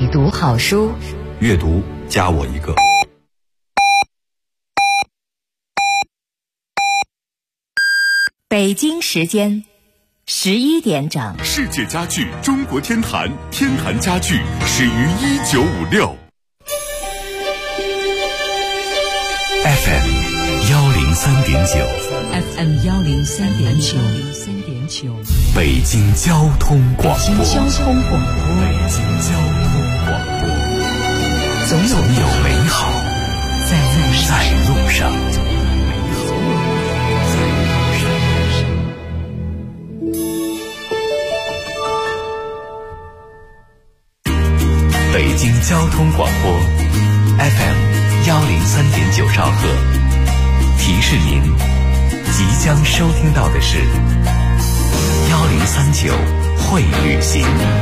起读好书， 阅读加我一个。 北京时间11点整， 世界家具中国天坛，天坛家具始于1956。 FM 103.9 FM 103.9， 北京交通广播。 北京交通广播， 总有美好在路上。北京交通广播 FM 103.9兆赫，提示您即将收听到的是1039会旅行。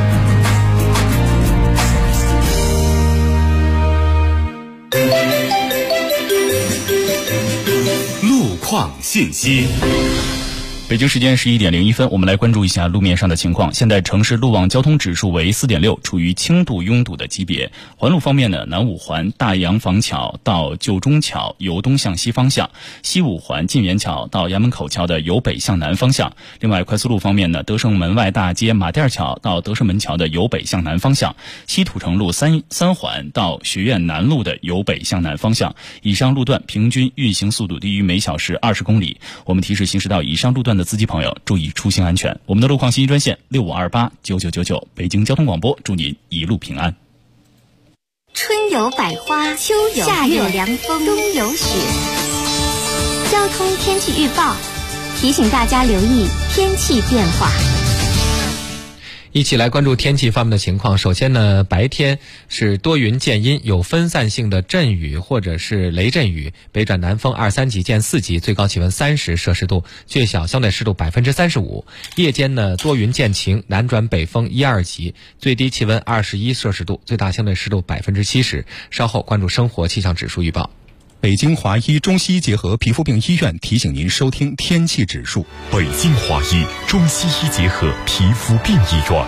路况信息。 北京时间11点01分，我们来关注一下路面上的情况。现在城市路网交通指数为4.6，处于轻度拥堵的级别。环路方面呢，南五环大洋坊桥到旧中桥由东向西方向，西五环晋源桥到衙门口桥的由北向南方向。另外，快速路方面呢，德胜门外大街马甸桥到德胜门桥的由北向南方向，西土城路三环到学院南路的由北向南方向。以上路段平均运行速度低于每小时20公里。我们提示行驶到以上路段的司机朋友注意出行安全。我们的路况信息专线65289999，北京交通广播，祝您一路平安。 春有百花，秋有夏有凉风，冬有雪。交通天气预报提醒大家留意天气变化。 一起来关注天气方面的情况。首先呢，白天是多云见阴，有分散性的阵雨或者是雷阵雨，北转南风2、3级见4级，最高气温30摄氏度，最小相对湿度35%。夜间呢，多云见晴，南转北风1、2级，最低气温21摄氏度，最大相对湿度70%。稍后关注生活气象指数预报。 北京华医中西医结合皮肤病医院提醒您收听天气指数。 北京华医中西医结合皮肤病医院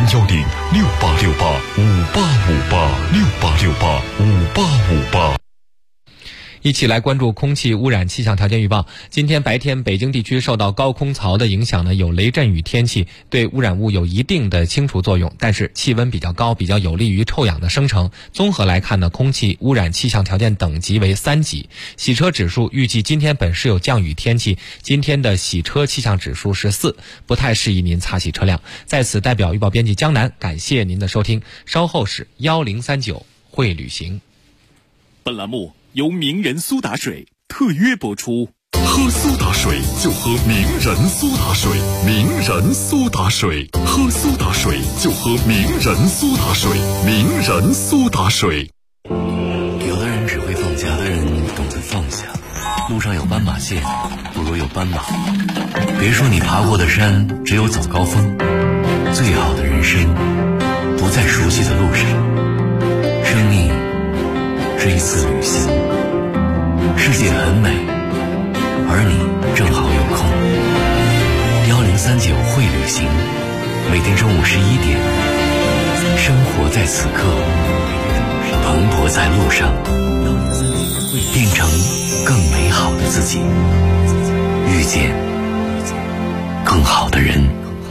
，0106868585858，68685858。 一起来关注空气污染气象条件预报。今天白天北京地区受到高空槽的影响呢，有雷阵雨天气，对污染物有一定的清除作用，但是气温比较高，比较有利于臭氧的生成。综合来看呢，空气污染气象条件等级为3级。洗车指数预计今天本市有降雨天气，今天的洗车气象指数是4，不太适宜您擦洗车辆。在此代表预报编辑江南感谢您的收听，稍后是1039会旅行。 本栏目由名人苏打水特约播出。喝苏打水就喝名人苏打水，名人苏打水，喝苏打水就喝名人苏打水，名人苏打水。 有的人只会放假，有的人懂得放下。路上有斑马线，不如有斑马。别说你爬过的山只有早高峰，最好的人生不在熟悉的路上。生命是一次旅行，世界很美，而你正好有空。1039会旅行，每天中午11点，生活在此刻，蓬勃在路上，变成更美好的自己，遇见更好的人。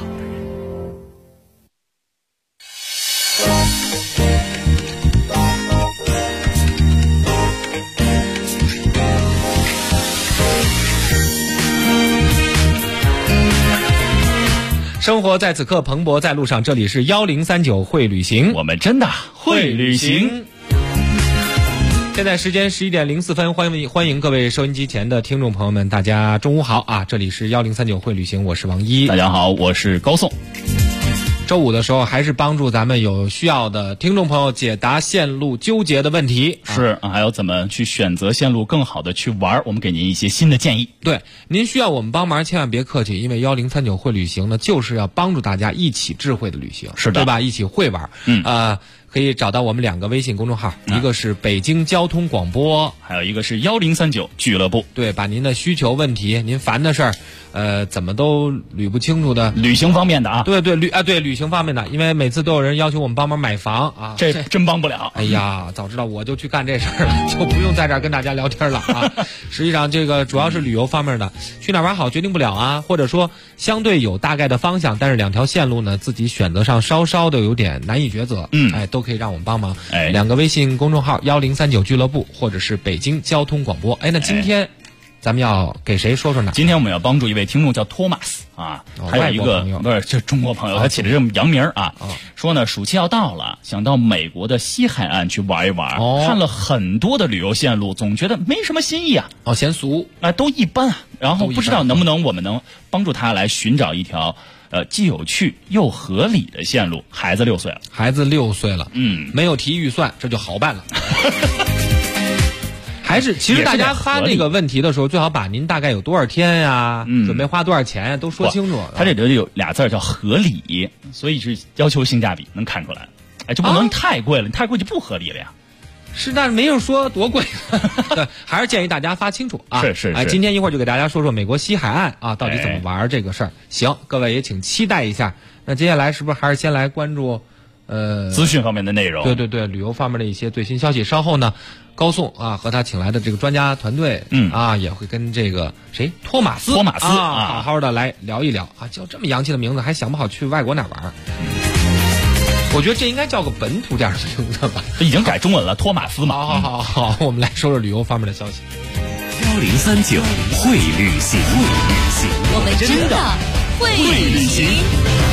生活在此刻，蓬勃在路上。这里是1039会旅行， 我们真的会旅行。 现在时间11点04分，欢迎各位收音机前的听众朋友们，大家中午好啊！这里是1039会旅行，我是王一。 大家好，我是高颂。 周五的时候还是帮助咱们有需要的听众朋友解答线路纠结的问题， 是还有怎么去选择线路更好的去玩，我们给您一些新的建议。 对，您需要我们帮忙千万别客气，因为1039会旅行呢就是要帮助大家一起智慧的旅行， 是的， 对吧？一起会玩。 可以找到我们2个微信公众号，一个是北京交通广播， 还有一个是1039俱乐部。 对，把您的需求问题、您烦的事儿，怎么都捋不清楚的， 旅行方面的啊， 对，旅行方面的，因为每次都有人要求我们帮忙买房啊， 这真帮不了。 哎呀，早知道我就去干这事儿了，就不用在这儿跟大家聊天了啊。实际上，这个主要是旅游方面的，去哪玩好决定不了啊，或者说相对有大概的方向，但是2条线路呢，自己选择上稍稍的有点难以抉择，都可以让我们帮忙。2个微信公众号1039俱乐部，或者是北京交通广播。那今天咱们要给谁说说呢？ 今天我们要帮助一位听众叫托马斯啊，还有一个不是这中国朋友，他起的这么洋名啊，说呢暑期要到了，想到美国的西海岸去玩一玩，看了很多的旅游线路，总觉得没什么新意啊， 嫌俗都一般啊，然后不知道我们能帮助他来寻找一条既有趣又合理的线路。孩子6岁了， 没有提预算，这就好办了。还是其实大家发这个问题的时候，最好把您大概有多少天呀，准备花多少钱呀，都说清楚。 他这里有俩字叫合理，所以是要求性价比，能看出来。就不能太贵了，你太贵就不合理了呀。 是，但是没有说多贵。对，还是建议大家发清楚啊。 是。 今天一会儿就给大家说说美国西海岸啊，到底怎么玩这个事儿。行，各位也请期待一下。那接下来是不是还是先来关注资讯方面的内容？ 对，旅游方面的一些最新消息。稍后呢，高颂啊和他请来的这个专家团队，也会跟这个托马斯好好的来聊一聊啊。叫这么洋气的名字，还想不好去外国哪玩？我觉得这应该叫个本土点的名字吧。 已经改中文了，托马斯嘛。 好，我们来说说旅游方面的消息。 1039会旅行， 我们真的会旅行。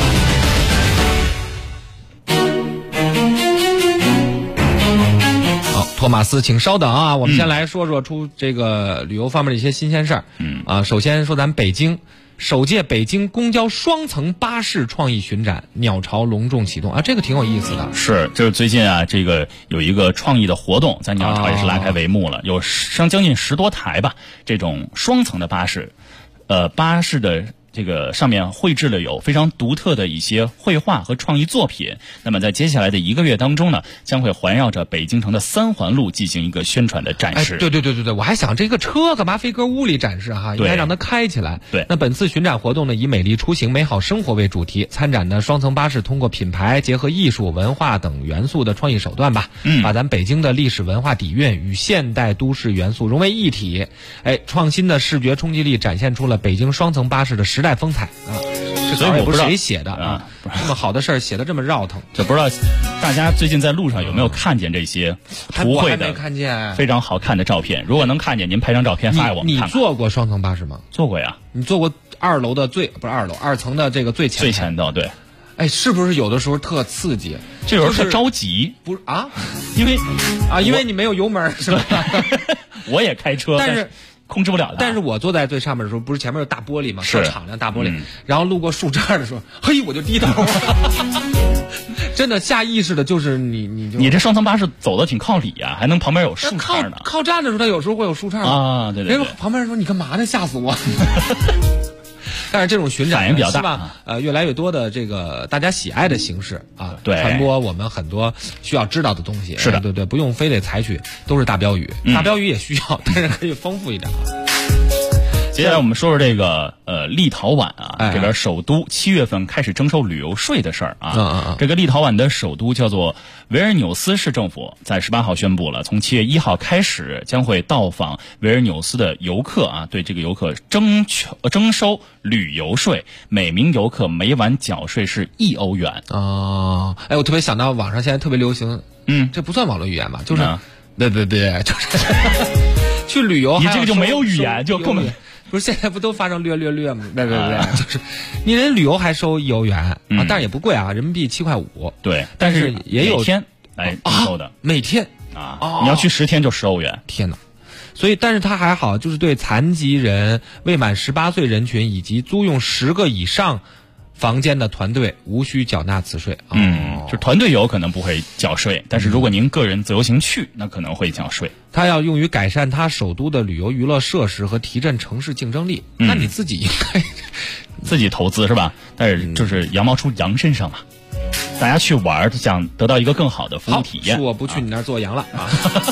托马斯，请稍等啊，我们先来说说出这个旅游方面的一些新鲜事儿。首先说咱们北京首届北京公交双层巴士创意巡展鸟巢隆重启动啊，这个挺有意思的。 是，就是最近啊，这个有一个创意的活动，在鸟巢也是拉开帷幕了，有将近10多台吧，这种双层的巴士，巴士的这个上面绘制了有非常独特的一些绘画和创意作品。那么在接下来的1个月当中呢，将会环绕着北京城的3环路进行一个宣传的展示。 对，我还想这个车干嘛非搁屋里展示哈？应该让它开起来。 对， 那本次巡展活动呢，以美丽出行、美好生活为主题，参展的双层巴士通过品牌结合艺术、文化等元素的创意手段吧，把咱北京的历史文化底蕴与现代都市元素融为一体。创新的视觉冲击力展现出了北京双层巴士的时代风采啊！ 所以我不知道谁写的啊，这么好的事儿写的这么绕腾， 就不知道大家最近在路上有没有看见这些图绘的看见非常好看的照片？如果能看见，您拍张照片发给我们看看。 你坐过双层巴士吗？ 坐过呀。 你坐过2楼的2层的这个最前头？对。 是不是有的时候特刺激？ 这有时候特着急， 不是啊？ 因为你没有油门是吧？ 我也开车，但是控制不了的。 但是我坐在最上面的时候，不是前面有大玻璃吗？ 是敞亮大玻璃，然后路过树枝的时候，嘿，我就低头。真的下意识的就是你这双层巴士走的挺靠里啊，还能旁边有树杈呢。 靠站的时候，它有时候会有树杈啊。对。 旁边人说你干嘛呢？吓死我！但是这种巡展反应比较大， 希望越来越多的这个大家喜爱的形式啊， 对， 传播我们很多需要知道的东西。 是的， 对，不用非得采取都是大标语，大标语也需要，但是可以丰富一点。 接下来我们说说这个立陶宛啊，这边首都7月份开始征收旅游税的事儿啊。这个立陶宛的首都叫做维尔纽斯市政府，在18号宣布了，从7月1号开始将会到访维尔纽斯的游客啊，对这个游客征收旅游税，每名游客每晚缴税是1欧元。 我特别想到网上现在特别流行，这不算网络语言吧？就是，对，就是去旅游， 你这个就没有语言，就根本。 不是现在不都发成略吗？对，就是你人旅游还收1欧元啊，但是也不贵啊，人民币7块5。 对，但是也有每天收的， 每天你要去10天就10欧元。 天哪！所以，但是它还好，就是对残疾人、未满18岁人群以及租用10个以上房间的团队无需缴纳此税。 就团队游可能不会缴税，但是如果您个人自由行去，那可能会缴税。 它要用于改善它首都的旅游娱乐设施和提振城市竞争力。那你自己应该自己投资是吧？但是就是羊毛出羊身上嘛。 大家去玩想得到一个更好的服务体验。 我不去你那儿做羊了啊。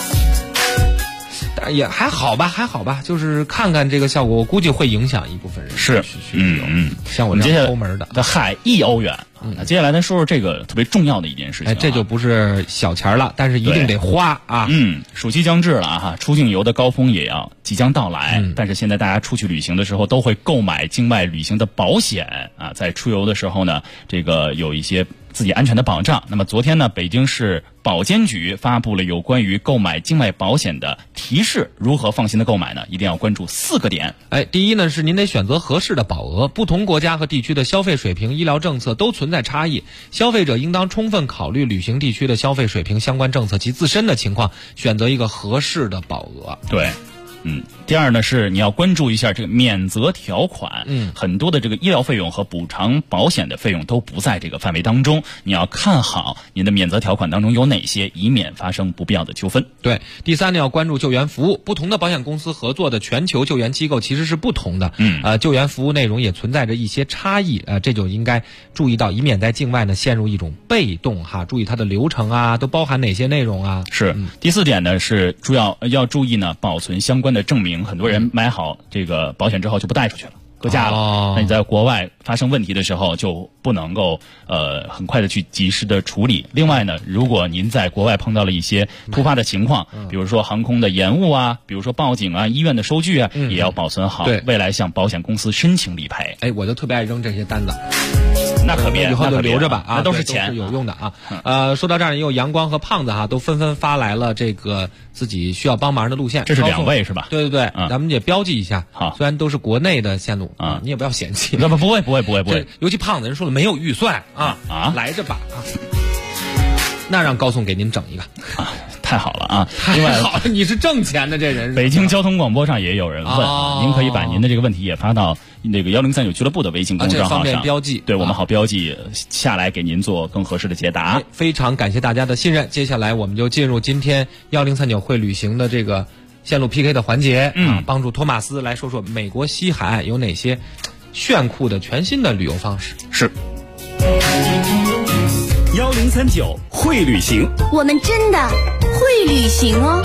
但也还好吧，就是看看这个效果，我估计会影响一部分人是去像我这样抠门的。 嗨，1欧元。那接下来咱说说这个特别重要的一件事情。 这就不是小钱了，但是一定得花啊。 暑期将至了哈，出境游的高峰也要即将到来。但是现在大家出去旅行的时候都会购买境外旅行的保险啊，在出游的时候呢，这个有一些自己安全的保障。那么昨天呢，北京市保监局发布了有关于购买境外保险的提示，如何放心的购买呢？一定要关注4个点。 第一呢，是您得选择合适的保额，不同国家和地区的消费水平、医疗政策都存在差异，消费者应当充分考虑旅行地区的消费水平、相关政策及自身的情况，选择一个合适的保额。 对。第二呢，是你要关注一下这个免责条款。很多的这个医疗费用和补偿保险的费用都不在这个范围当中，你要看好您的免责条款当中有哪些，以免发生不必要的纠纷。 对，第三呢，要关注救援服务，不同的保险公司合作的全球救援机构其实是不同的。救援服务内容也存在着一些差异，这就应该注意到，以免在境外呢陷入一种被动哈。注意它的流程啊，都包含哪些内容啊？ 是。第4点呢，是要注意呢保存相关的证明。很多人买好这个保险之后就不带出去了，搁家了。那你在国外发生问题的时候就不能够很快的去及时的处理。另外呢，如果您在国外碰到了一些突发的情况，比如说航空的延误啊，比如说报警啊，医院的收据啊，也要保存好，未来向保险公司申请理赔。 我就特别爱扔这些单子。 那可别， 以后就留着吧啊， 那都是钱， 都是有用的啊。说到这儿，也有阳光和胖子哈，都纷纷发来了这个自己需要帮忙的路线。 这是2位是吧？ 对，咱们也标记一下。 好， 虽然都是国内的线路啊，你也不要嫌弃。 不会。 尤其胖子人说了没有预算啊，来着吧啊。那让高颂给您整一个啊。太好了啊！ 太好了，你是挣钱的这人。 北京交通广播上也有人问，您可以把您的这个问题也发到那个1039俱乐部的微信公众号上， 方便标记。 对，我们好标记下来给您做更合适的解答。 非常感谢大家的信任。接下来我们就进入今天1039会旅行的这个线路 PK 的环节帮助托马斯来说说美国西海岸有哪些炫酷的全新的旅游方式。 是。 1039会旅行， 我们真的会旅行哦。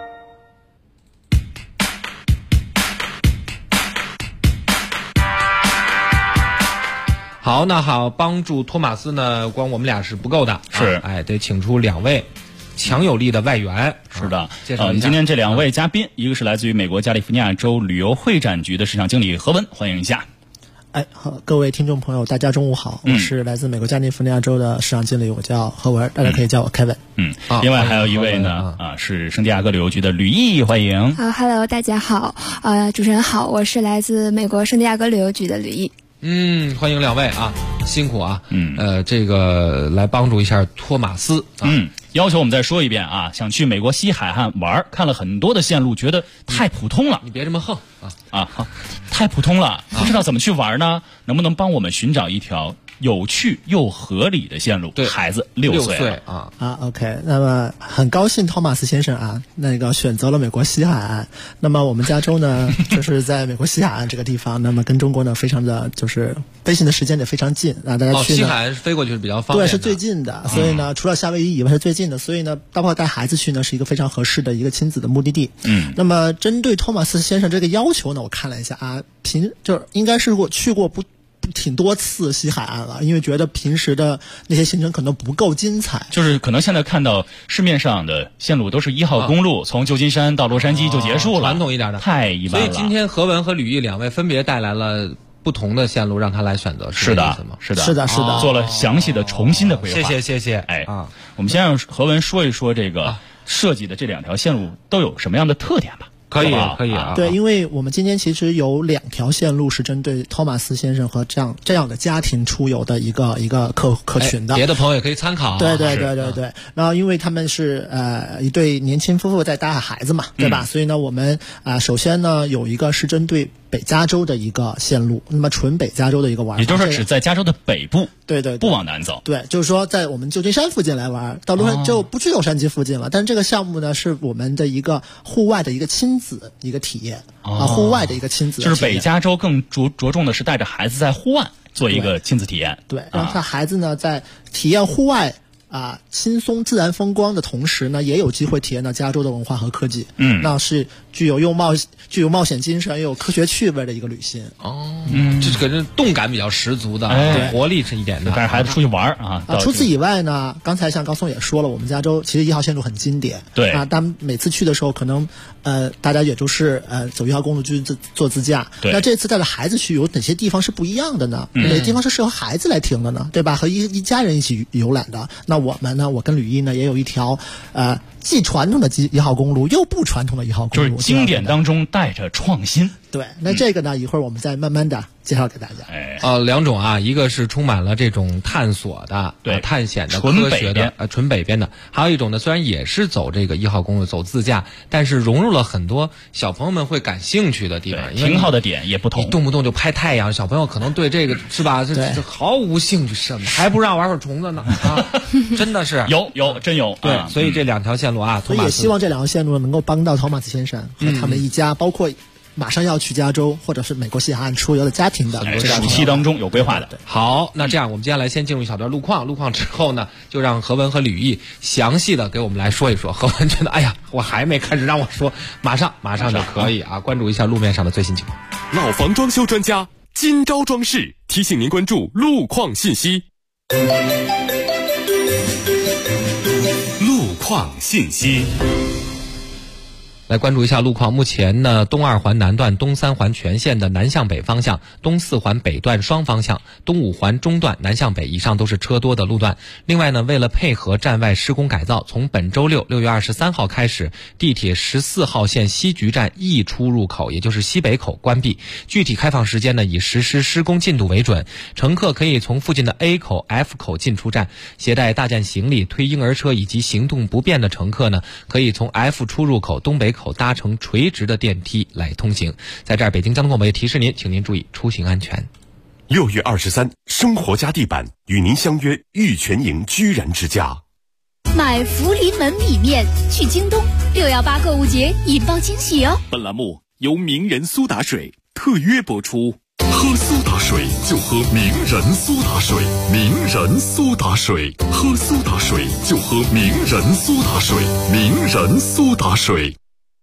好，那好，帮助托马斯呢，光我们俩是不够的， 是， 得请出2位强有力的外援。 是的， 介绍一下。 今天这2位嘉宾，一个是来自于美国加利福尼亚州旅游会展局的市场经理何文，欢迎一下。 好，各位听众朋友，大家中午好，我是来自美国加利福尼亚州的市场经理，我叫何文，大家可以叫我 Kevin。 另外还有一位呢，是圣地亚哥旅游局的吕毅，欢迎。 Hello， 大家好，主持人好，我是来自美国圣地亚哥旅游局的吕毅。 欢迎2位啊，辛苦啊。这个来帮助一下托马斯啊。 要求我们再说一遍啊，想去美国西海岸玩，看了很多的线路，觉得太普通了。 你别这么横好，太普通了，不知道怎么去玩呢？能不能帮我们寻找一条有趣又合理的线路？ 对， 孩子6岁 OK， 那么很高兴托马斯先生啊，选择了美国西海岸。那么我们加州呢，就是在美国西海岸这个地方，那么跟中国呢非常的就是飞行的时间也非常近啊，大家去西海岸飞过去是比较方便的， 对，是最近的。所以呢，除了夏威夷以外是最近的，所以呢，包括带孩子去呢，是一个非常合适的一个亲子的目的地。那么针对托马斯先生这个要求呢，我看了一下啊，就是应该是我去过挺多次西海岸了，因为觉得平时的那些行程可能不够精彩。 就是可能现在看到市面上的线路都是1号公路，从旧金山到洛杉矶就结束了， 传统一点的， 太一般了。 所以今天何文和吕毅2位分别带来了不同的线路让他来选择， 是的，做了详细的重新的规划。 谢谢。 我们先让何文说一说这个设计的这2条线路都有什么样的特点吧。 可以啊。 对，因为我们今天其实有2条线路是针对托马斯先生和这样的家庭出游的一个客群的， 别的朋友也可以参考。 对。然后因为他们是一对年轻夫妇在带孩子嘛，对吧？所以呢，我们首先呢有一个是针对北加州的一个线路，那么纯北加州的一个玩法， 也就是只在加州的北部， 对， 不往南走。 对，就是说在我们旧金山附近来玩，到洛杉矶就不去洛杉矶附近了。但是这个项目呢，是我们的一个户外的一个亲子一个体验户外的一个亲子的体验， 就是北加州更着重的是带着孩子在户外做一个亲子体验。 对，让他孩子呢在体验户外轻松自然风光的同时呢，也有机会体验到加州的文化和科技。那是具有冒险精神，又有科学趣味的一个旅行。 这个人动感比较十足的，活力是一点的。 带着孩子出去玩除此以外呢，刚才像高松也说了，我们加州其实1号线路很经典。 对当每次去的时候，可能大家也都是走1号公路去做自驾。 对， 那这次带着孩子去，有哪些地方是不一样的呢？哪些地方是适合孩子来停的呢？对吧？和一家人一起游览的。那我们呢，我跟吕毅呢，也有一条既传统的1号公路，又不传统的1号公路， 就是经典当中带着创新。 对，那这个呢，一会儿我们再慢慢的介绍给大家。 两种一个是充满了这种探索的、探险的、科学的，纯北边的；还有一种呢，虽然也是走这个1号公路，走自驾，但是融入了很多小朋友们会感兴趣的地方， 停靠的点也不同。 你动不动就拍太阳，小朋友可能对这个是吧？这毫无兴趣，什么还不让玩会儿虫子呢？真的是真有。 对，所以这2条线路所以也希望这2条线路能够帮到托马斯先生和他们一家，包括马上要去加州或者是美国西海岸出游的家庭的暑期当中有规划的。 好，那这样我们接下来先进入一小段路况之后呢，就让何文和吕毅详细的给我们来说一说。何文觉得我还没开始让我说，马上就可以关注一下路面上的最新情况。 老房装修专家金招装饰提醒您关注路况信息。 路况信息。 来关注一下路况。目前呢，东2环南段、东3环全线的南向北方向、东4环北段双方向、东5环中段南向北以上都是车多的路段。另外呢，为了配合站外施工改造，从本周6月23号开始，地铁14号线西局站 E 出入口，也就是西北口关闭。具体开放时间呢，以实施施工进度为准。乘客可以从附近的 A 口、F 口进出站。携带大件行李、推婴儿车以及行动不便的乘客呢，可以从 F 出入口、东北口搭乘垂直的电梯来通行。在这儿，北京交通广播也提示您，请您注意出行安全。 6月23，生活家地板与您相约玉泉营居然之家。 买福临门米面去京东，618购物节引爆惊喜哦！ 本栏目由名人苏打水特约播出。喝苏打水就喝名人苏打水，名人苏打水，喝苏打水就喝名人苏打水，名人苏打水。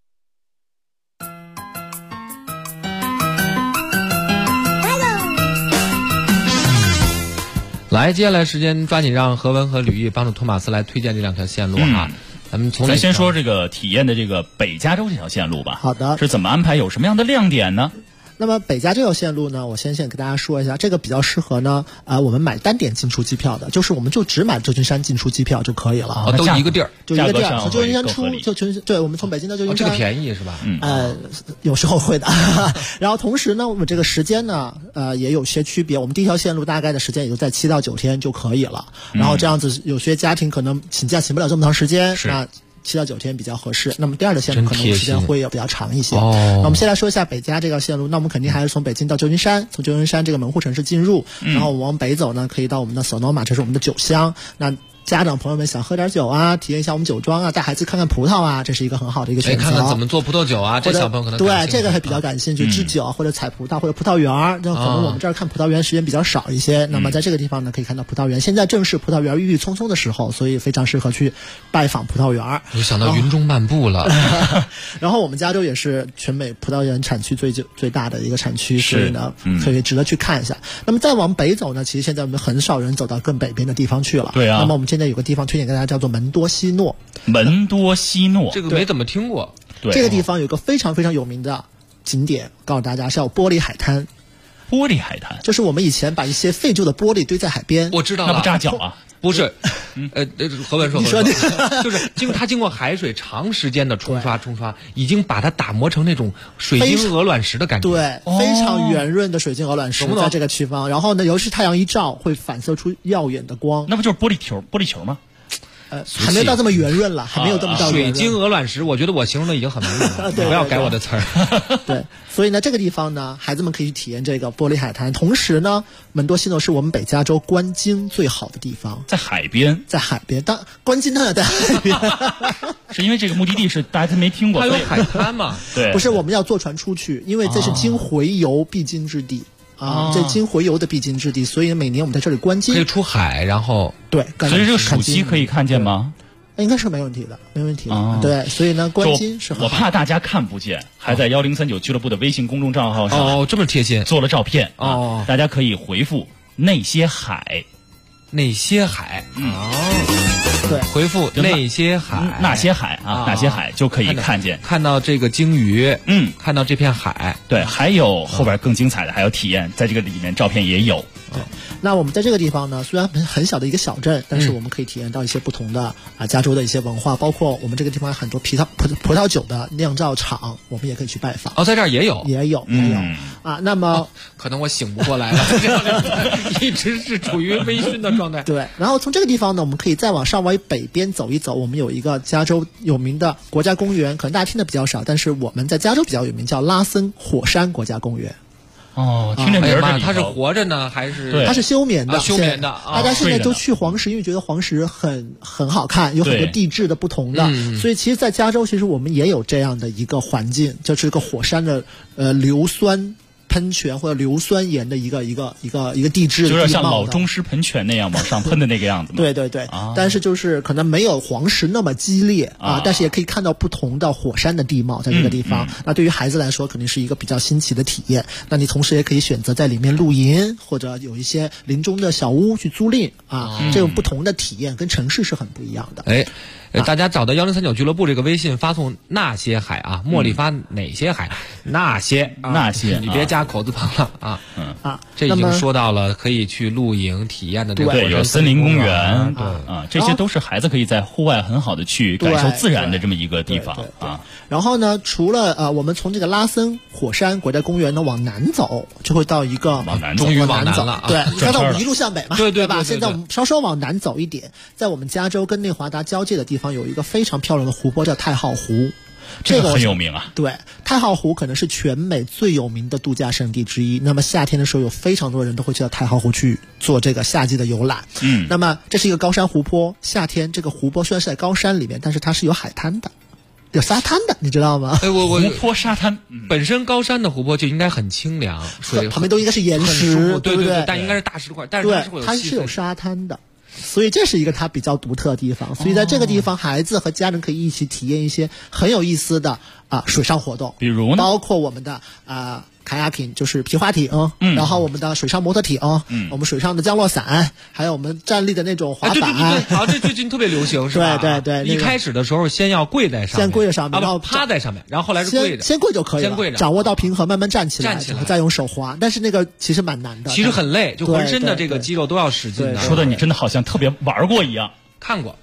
来，接下来时间抓紧让何文和吕毅帮助托马斯来推荐这2条线路咱先说这个体验的这个北加州这条线路吧。 好的， 是怎么安排？有什么样的亮点呢？ 那么北加这条线路呢，我先跟大家说一下，这个比较适合呢，我们买单点进出机票的，就是我们就只买旧金山进出机票就可以了。 都一个地儿， 就一个地儿，从旧金山出对，我们从北京到旧金山， 这个便宜是吧？ 有时候会的。然后同时呢，我们这个时间呢，也有些区别。我们第一条线路大概的时间也就在7到9天就可以了。然后这样子，有些家庭可能请假请不了这么长时间，那7到9天比较合适。那么第2条线路可能时间会比较长一些。那我们先来说一下北加这条线路。那我们肯定还是从北京到旧金山，从旧金山这个门户城市进入，然后往北走呢，可以到我们的Sonoma，这是我们的酒乡。那家长朋友们想喝点酒体验一下我们酒庄带孩子看看葡萄这是一个很好的一个选择。 看看怎么做葡萄酒这小朋友可能对这个还比较感兴趣，制酒或者采葡萄或者葡萄园。可能我们这儿看葡萄园时间比较少一些，那么在这个地方呢，可以看到葡萄园。现在正是葡萄园郁郁葱葱的时候，所以非常适合去拜访葡萄园。 我想到云中漫步了。 然后我们加州也是全美葡萄园产区最大的一个产区，所以呢，可以值得去看一下。那么再往北走呢，其实现在我们很少人走到更北边的地方去了。 对啊。 那么我们现在有个地方推荐给大家，叫做门多西诺。 门多西诺， 这个没怎么听过。 对， 这个地方有个非常非常有名的景点，告诉大家是叫玻璃海滩。 玻璃海滩就是我们以前把一些废旧的玻璃堆在海边。 我知道了， 那不扎脚不是，何文说，就是经过海水长时间的冲刷，已经把它打磨成那种水晶鹅卵石的感觉。 对，非常圆润的水晶鹅卵石在这个区方。然后呢，尤其是太阳一照，会反射出耀眼的光。 那不就是玻璃球吗？ 还没有到这么圆润了，还没有这么到水晶鹅卵石。我觉得我形容的已经很完美了，不要改我的词儿。 对，所以呢，这个地方呢，孩子们可以去体验这个玻璃海滩。同时呢，门多西诺是我们北加州观鲸最好的地方， 在海边。 但观鲸当然在海边。 是因为这个目的地是大家没听过， 它有海滩嘛？ 对， 不是我们要坐船出去，因为这是鲸洄游必经之地。 这金回游的必经之地，所以每年我们在这里观鲸， 可以出海，然后对， 所以这个暑期可以看见吗？ 应该是没问题的，没问题的。对，所以呢，观鲸是很好。 我怕大家看不见，还在1039俱乐部的微信公众账号上这么贴心做了照片大家可以回复那些海， 那些海对， 回复那些海， 那些海那些海就可以看到这个鲸鱼，看到这片海。 对，还有后边更精彩的，还有体验，在这个里面照片也有。 对，那我们在这个地方呢，虽然很小的一个小镇，但是我们可以体验到一些不同的加州的一些文化，包括我们这个地方很多葡萄酒的酿造厂，我们也可以去拜访。 在这儿也有那么可能我醒不过来了，一直是处于微醺的状态。 对，然后从这个地方呢，我们可以再往上往北边走一走，我们有一个加州有名的国家公园，可能大家听的比较少，但是我们在加州比较有名，叫拉森火山国家公园。 听这名儿， 它是活着呢还是？ 它是休眠的， 休眠的。 大家现在都去黄石，因为觉得黄石很好看，有很多地质的不同的，所以其实，在加州，其实我们也有这样的一个环境，就是一个火山的硫酸喷泉或者硫酸盐的一个地质， 有点像老中式喷泉那样往上喷的那个样子。 对，但是就是可能没有黄石那么激烈但是也可以看到不同的火山的地貌在这个地方。那对于孩子来说，肯定是一个比较新奇的体验。那你同时也可以选择在里面露营，或者有一些林中的小屋去租赁这种不同的体验跟城市是很不一样的。 大家找到1039俱乐部这个微信，发送那些海茉莉发哪些海？那些，你别加口字旁了这已经说到了可以去露营体验的这个有森林公园，这些都是孩子可以在户外很好的去感受自然的这么一个地方然后呢，除了我们从这个拉森火山国家公园呢往南走，就会到一个终于往南了。 对，刚才我们一路向北嘛， 对吧？现在我们稍稍往南走一点，在我们加州跟内华达交界的地方有一个非常漂亮的湖泊，叫太浩湖。 这个很有名对，太浩湖可能是全美最有名的度假胜地之一。那么夏天的时候，有非常多人都会去到太浩湖去做这个夏季的游览。那么这是一个高山湖泊，夏天这个湖泊虽然是在高山里面，但是它是有海滩的。有沙滩的，你知道吗？ 湖泊沙滩， 本身高山的湖泊就应该很清凉，水旁边都应该是岩石， 对不对？ 但应该是大石块，但是它是有沙滩的。所以这是一个它比较独特的地方，所以在这个地方，孩子和家人可以一起体验一些很有意思的水上活动， 比如呢， 包括我们的kayaking 就是皮划艇，然后我们的水上摩托艇，我们水上的降落伞，还有我们站立的那种滑板。 这最近特别流行，是吧？ 对。 一开始的时候先要跪在上面，然后趴在上面，然后后来是跪着。 先跪就可以了， 先跪着， 掌握到平衡，慢慢站起来，再用手滑。但是那个其实蛮难的， 其实很累，就浑身的这个肌肉都要使劲的。 说的你真的好像特别玩过一样。 看过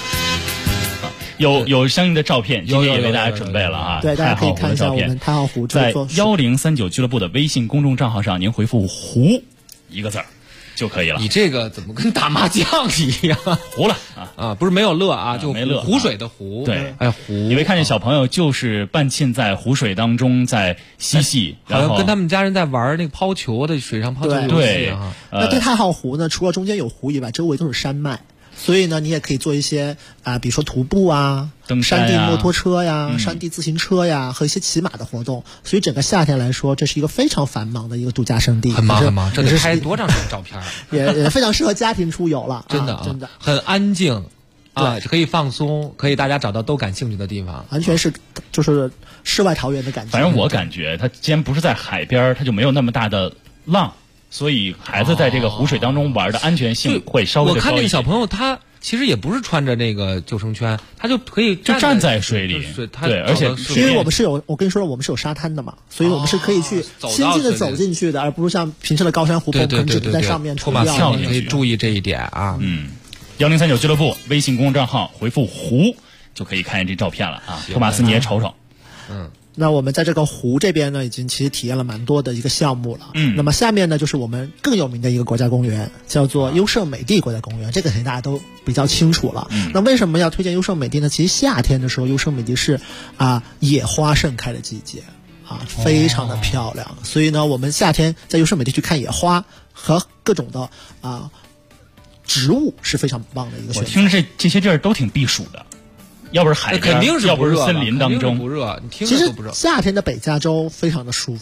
有相应的照片，今天也为大家准备了对，大家可以看一下我们太浩湖， 在1039俱乐部的微信公众账号上，您回复湖一个字儿就可以了。 你这个怎么跟打麻将一样？ 湖了不是没有乐就没乐， 湖水的湖。 对， 湖。 你会看见小朋友就是半浸在湖水当中在嬉戏， 好像跟他们家人在玩那个抛球的水上抛球游戏。 对， 那对太浩湖呢，除了中间有湖以外，周围都是山脉。所以呢，你也可以做一些比如说徒步登山山地摩托车山地自行车和一些骑马的活动。所以整个夏天来说，这是一个非常繁忙的一个度假胜地。 很忙，这得拍多长时间照片？ 也非常适合家庭出游了。 真的很安静可以放松，可以大家找到都感兴趣的地方。 完全是就是世外桃源的感觉。 反正我感觉，它既然不是在海边，它就没有那么大的浪。所以孩子在这个湖水当中玩的安全性会稍微的高一点。 我看那个小朋友他其实也不是穿着那个救生圈，他就可以站在水里。对，而且因为我们是有，我跟你说我们是有沙滩的嘛，所以我们是可以去轻轻的走进去的，而不是像平时的高山湖泊可能只能在上面脱马跳。你可以注意这一点 1039俱乐部微信公众账号回复湖就可以看见这照片了托马斯你也瞅瞅。 那我们在这个湖这边呢，已经其实体验了蛮多的一个项目了。那么下面呢，就是我们更有名的一个国家公园，叫做优胜美地国家公园。这个肯定大家都比较清楚了。那为什么要推荐优胜美地呢？其实夏天的时候，优胜美地是野花盛开的季节非常的漂亮。所以呢，我们夏天在优胜美地去看野花和各种的植物是非常棒的一个选择。 我听着这些地儿都挺避暑的。要不是海边， 肯定是要不是森林当中不热，你听着都不热。 其实夏天的北加州非常的舒服，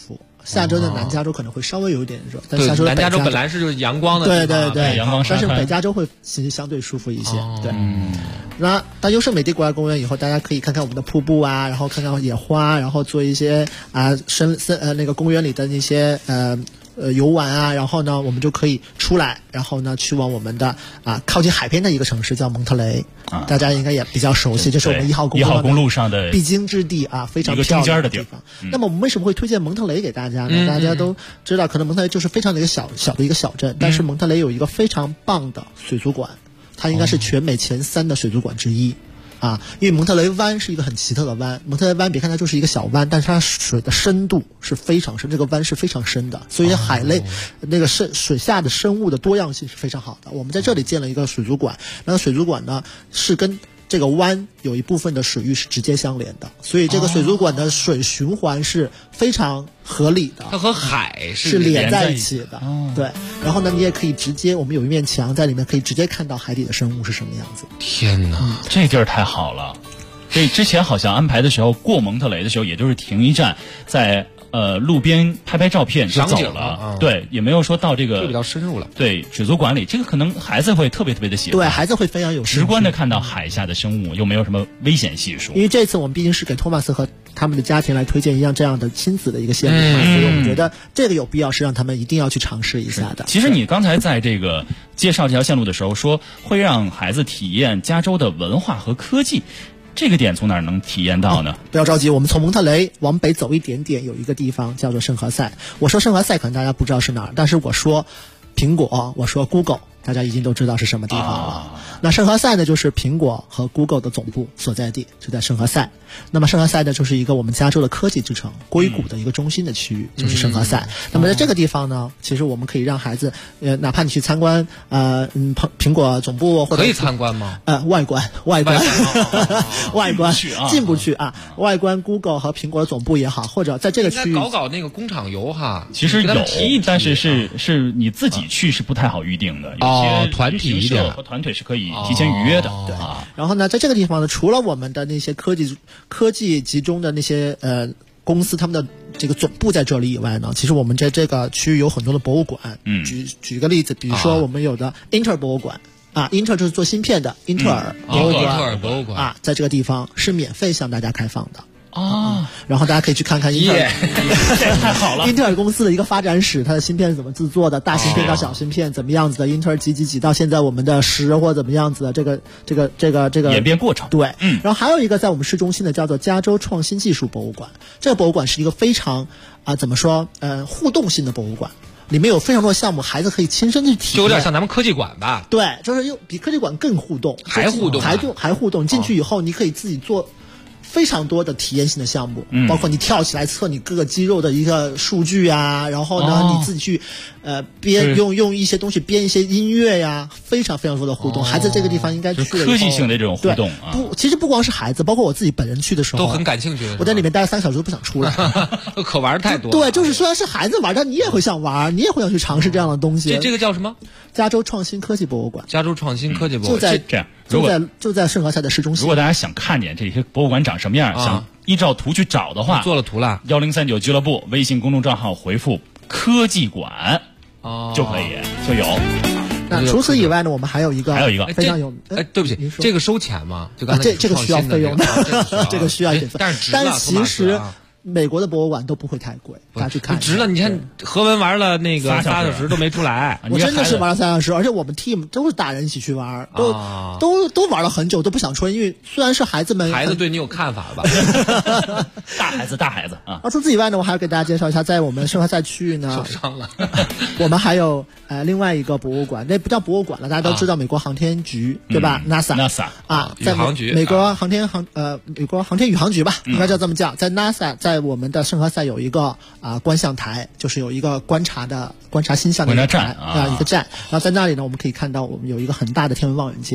下周的南加州可能会稍微有一点热，但下周南加州本来是就是阳光的地方， 对， 阳光沙滩， 但是北加州会其实相对舒服一些。对，那到优胜美地国家公园以后，大家可以看看我们的瀑布啊，然后看看野花，然后做一些那个公园里的那些游玩啊，然后呢，我们就可以出来，然后呢，去往我们的靠近海边的一个城市叫蒙特雷，大家应该也比较熟悉，这是我们1号公路上的必经之地啊，非常漂亮的地方。那么我们为什么会推荐蒙特雷给大家呢？大家都知道，可能蒙特雷就是非常的一个小的一个小镇，但是蒙特雷有一个非常棒的水族馆，它应该是全美前3的水族馆之一。因为蒙特雷湾是一个很奇特的湾，蒙特雷湾别看它就是一个小湾，但是它水的深度是非常深，这个湾是非常深的，所以海类那个水下的生物的多样性是非常好的。我们在这里建了一个水族馆，那个水族馆呢是跟这个湾有一部分的水域是直接相连的，所以这个水族馆的水循环是非常合理的， 它和海是连在一起的。对，然后呢，你也可以直接，我们有一面墙在里面，可以直接看到海底的生物是什么样子。 天哪， 这地儿太好了！这之前好像安排的时候，过蒙特雷的时候，也就是停一站，在路边拍照片就走了，对，也没有说到这个比较深入了。 对，水族馆里，这个可能孩子会特别的喜欢， 对，孩子会非常有直观的看到海下的生物，又没有什么危险系数。 因为这次我们毕竟是给托马斯和他们的家庭来推荐这样的亲子的一个线路嘛，所以我们觉得这个有必要是让他们一定要去尝试一下的。 其实你刚才在这个介绍这条线路的时候说，会让孩子体验加州的文化和科技。这个点从哪儿能体验到呢？ 不要着急，我们从蒙特雷往北走一点点，有一个地方叫做圣何塞。我说圣何塞可能大家不知道是哪儿，但是我说苹果，我说 Google， 大家已经都知道是什么地方了。那圣何塞呢，就是苹果和 Google 的总部所在地，就在圣何塞。那么圣何塞呢，就是一个我们加州的科技之城，硅谷的一个中心的区域，就是圣何塞。那么在这个地方呢，其实我们可以让孩子，哪怕你去参观苹果总部或者可以参观吗？ 外观进不去啊。外观 Google 和苹果的总部也好，或者在这个区域搞那个工厂游哈。 其实有，但是是你自己去是不太好预定的。有些团体一点和团队是可以提前预约的。 对。然后呢，在这个地方呢，除了我们的那些科技集中的那些公司，他们的这个总部在这里以外呢，其实我们在这个区域有很多的博物馆。举个例子，比如说我们有的英特尔博物馆英特尔就是做芯片的英特尔博物馆在这个地方是免费向大家开放的。然后大家可以去看看英特尔， 太好了！ 英特尔公司的一个发展史，它的芯片是怎么制作的，大芯片到小芯片怎么样子的，英特尔几到现在我们的10或怎么样子的这个演变过程。 对，然后还有一个在我们市中心的叫做加州创新技术博物馆，这个博物馆是一个非常怎么说互动性的博物馆。里面有非常多的项目，孩子可以亲身去体验， 就有点像咱们科技馆吧？ 对，就是比科技馆更互动， 还互动。 进去以后，你可以自己做非常多的体验性的项目，包括你跳起来测你各个肌肉的一个数据啊，然后呢，你自己去编用一些东西编一些音乐呀，非常非常多的互动。孩子这个地方应该去了科技性的这种互动啊。 其实不光是孩子，包括我自己本人去的时候都很感兴趣。 我在里面待了3个小时都不想出来， 可玩太多。 对，就是虽然是孩子玩，但你也会想玩，你也会想去尝试这样的东西。 这个叫什么？ 加州创新科技博物馆。 加州创新科技博物馆就在圣何塞的市中心。 如果大家想看见这些博物馆长什么样，想依照图去找的话， 做了图了。 1039俱乐部微信公众账号回复科技馆就可以就有。 那除此以外呢，我们还有一个非常有对不起，这个收钱吗？就刚才这个需要费用的，这个需要一点费。但其实美国的博物馆都不会太贵，大家去看值了。你看何文玩了那个3小时都没出来， 我真的是玩了3小时，而且我们 team 都是大人一起去玩，都玩了很久，都不想出来，因为虽然是孩子对你有看法吧？ 大孩子啊！ 除此以外呢，我还要给大家介绍一下，在我们圣何塞区域呢， 受伤了。 我们还有另外一个博物馆，那不叫博物馆了，大家都知道美国航天局对吧 ？NASA 在美国航天宇航局吧，应该叫这么叫，在 NASA 在我们的圣何塞有一个观象台，就是有一个观察星象的一个站，一个站。然后在那里呢，我们可以看到我们有一个很大的天文望远镜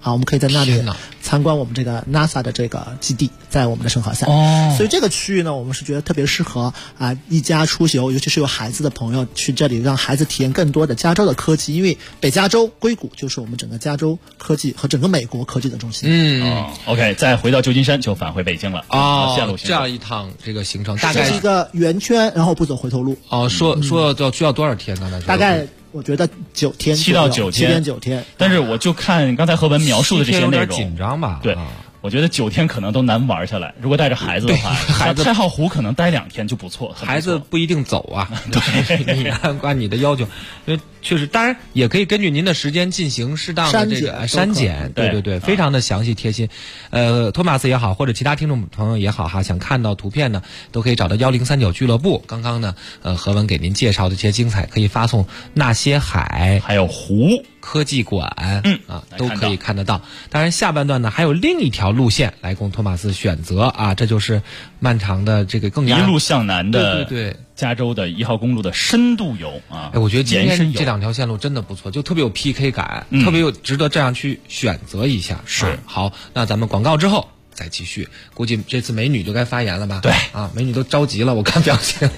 啊，我们可以在那里参观我们这个 NASA 的这个基地，在我们的圣何塞。所以这个区域呢，我们是觉得特别适合一家出游，尤其是有孩子的朋友去这里，让孩子体验更多的加州的科技。因为北加州硅谷就是我们整个加州科技和整个美国科技的中心。 OK， 再回到旧金山就返回北京了。线路这样一趟这个行程大概是一个圆圈，然后不走回头路。 说需要多少天呢？ 大概我觉得9天 ，7到9天， 7天9天。 但是我就看刚才何文描述的这些内容， 有点紧张吧？ 对。我觉得9天可能都难玩下来，如果带着孩子的话，孩子太浩湖可能待2天就不错。 孩子不一定走啊，对，你按你的要求，因为确实，当然也可以根据您的时间进行适当的这个删减，对，非常的详细贴心。托马斯也好，或者其他听众朋友也好哈，想看到图片呢，都可以找到1039俱乐部。刚刚呢，何文给您介绍的这些精彩，可以发送那些海， 还有湖科技馆，都可以看得到。当然，下半段呢还有另一条路线来供托马斯选择啊，这就是漫长的这个更加一路向南的对加州的1号公路的深度游啊。 我觉得今天这2条线路真的不错，就特别有 PK 感，特别有值得这样去选择一下。 是好，那咱们广告之后再继续。估计这次美女就该发言了吧？ 对美女都着急了，我看表情。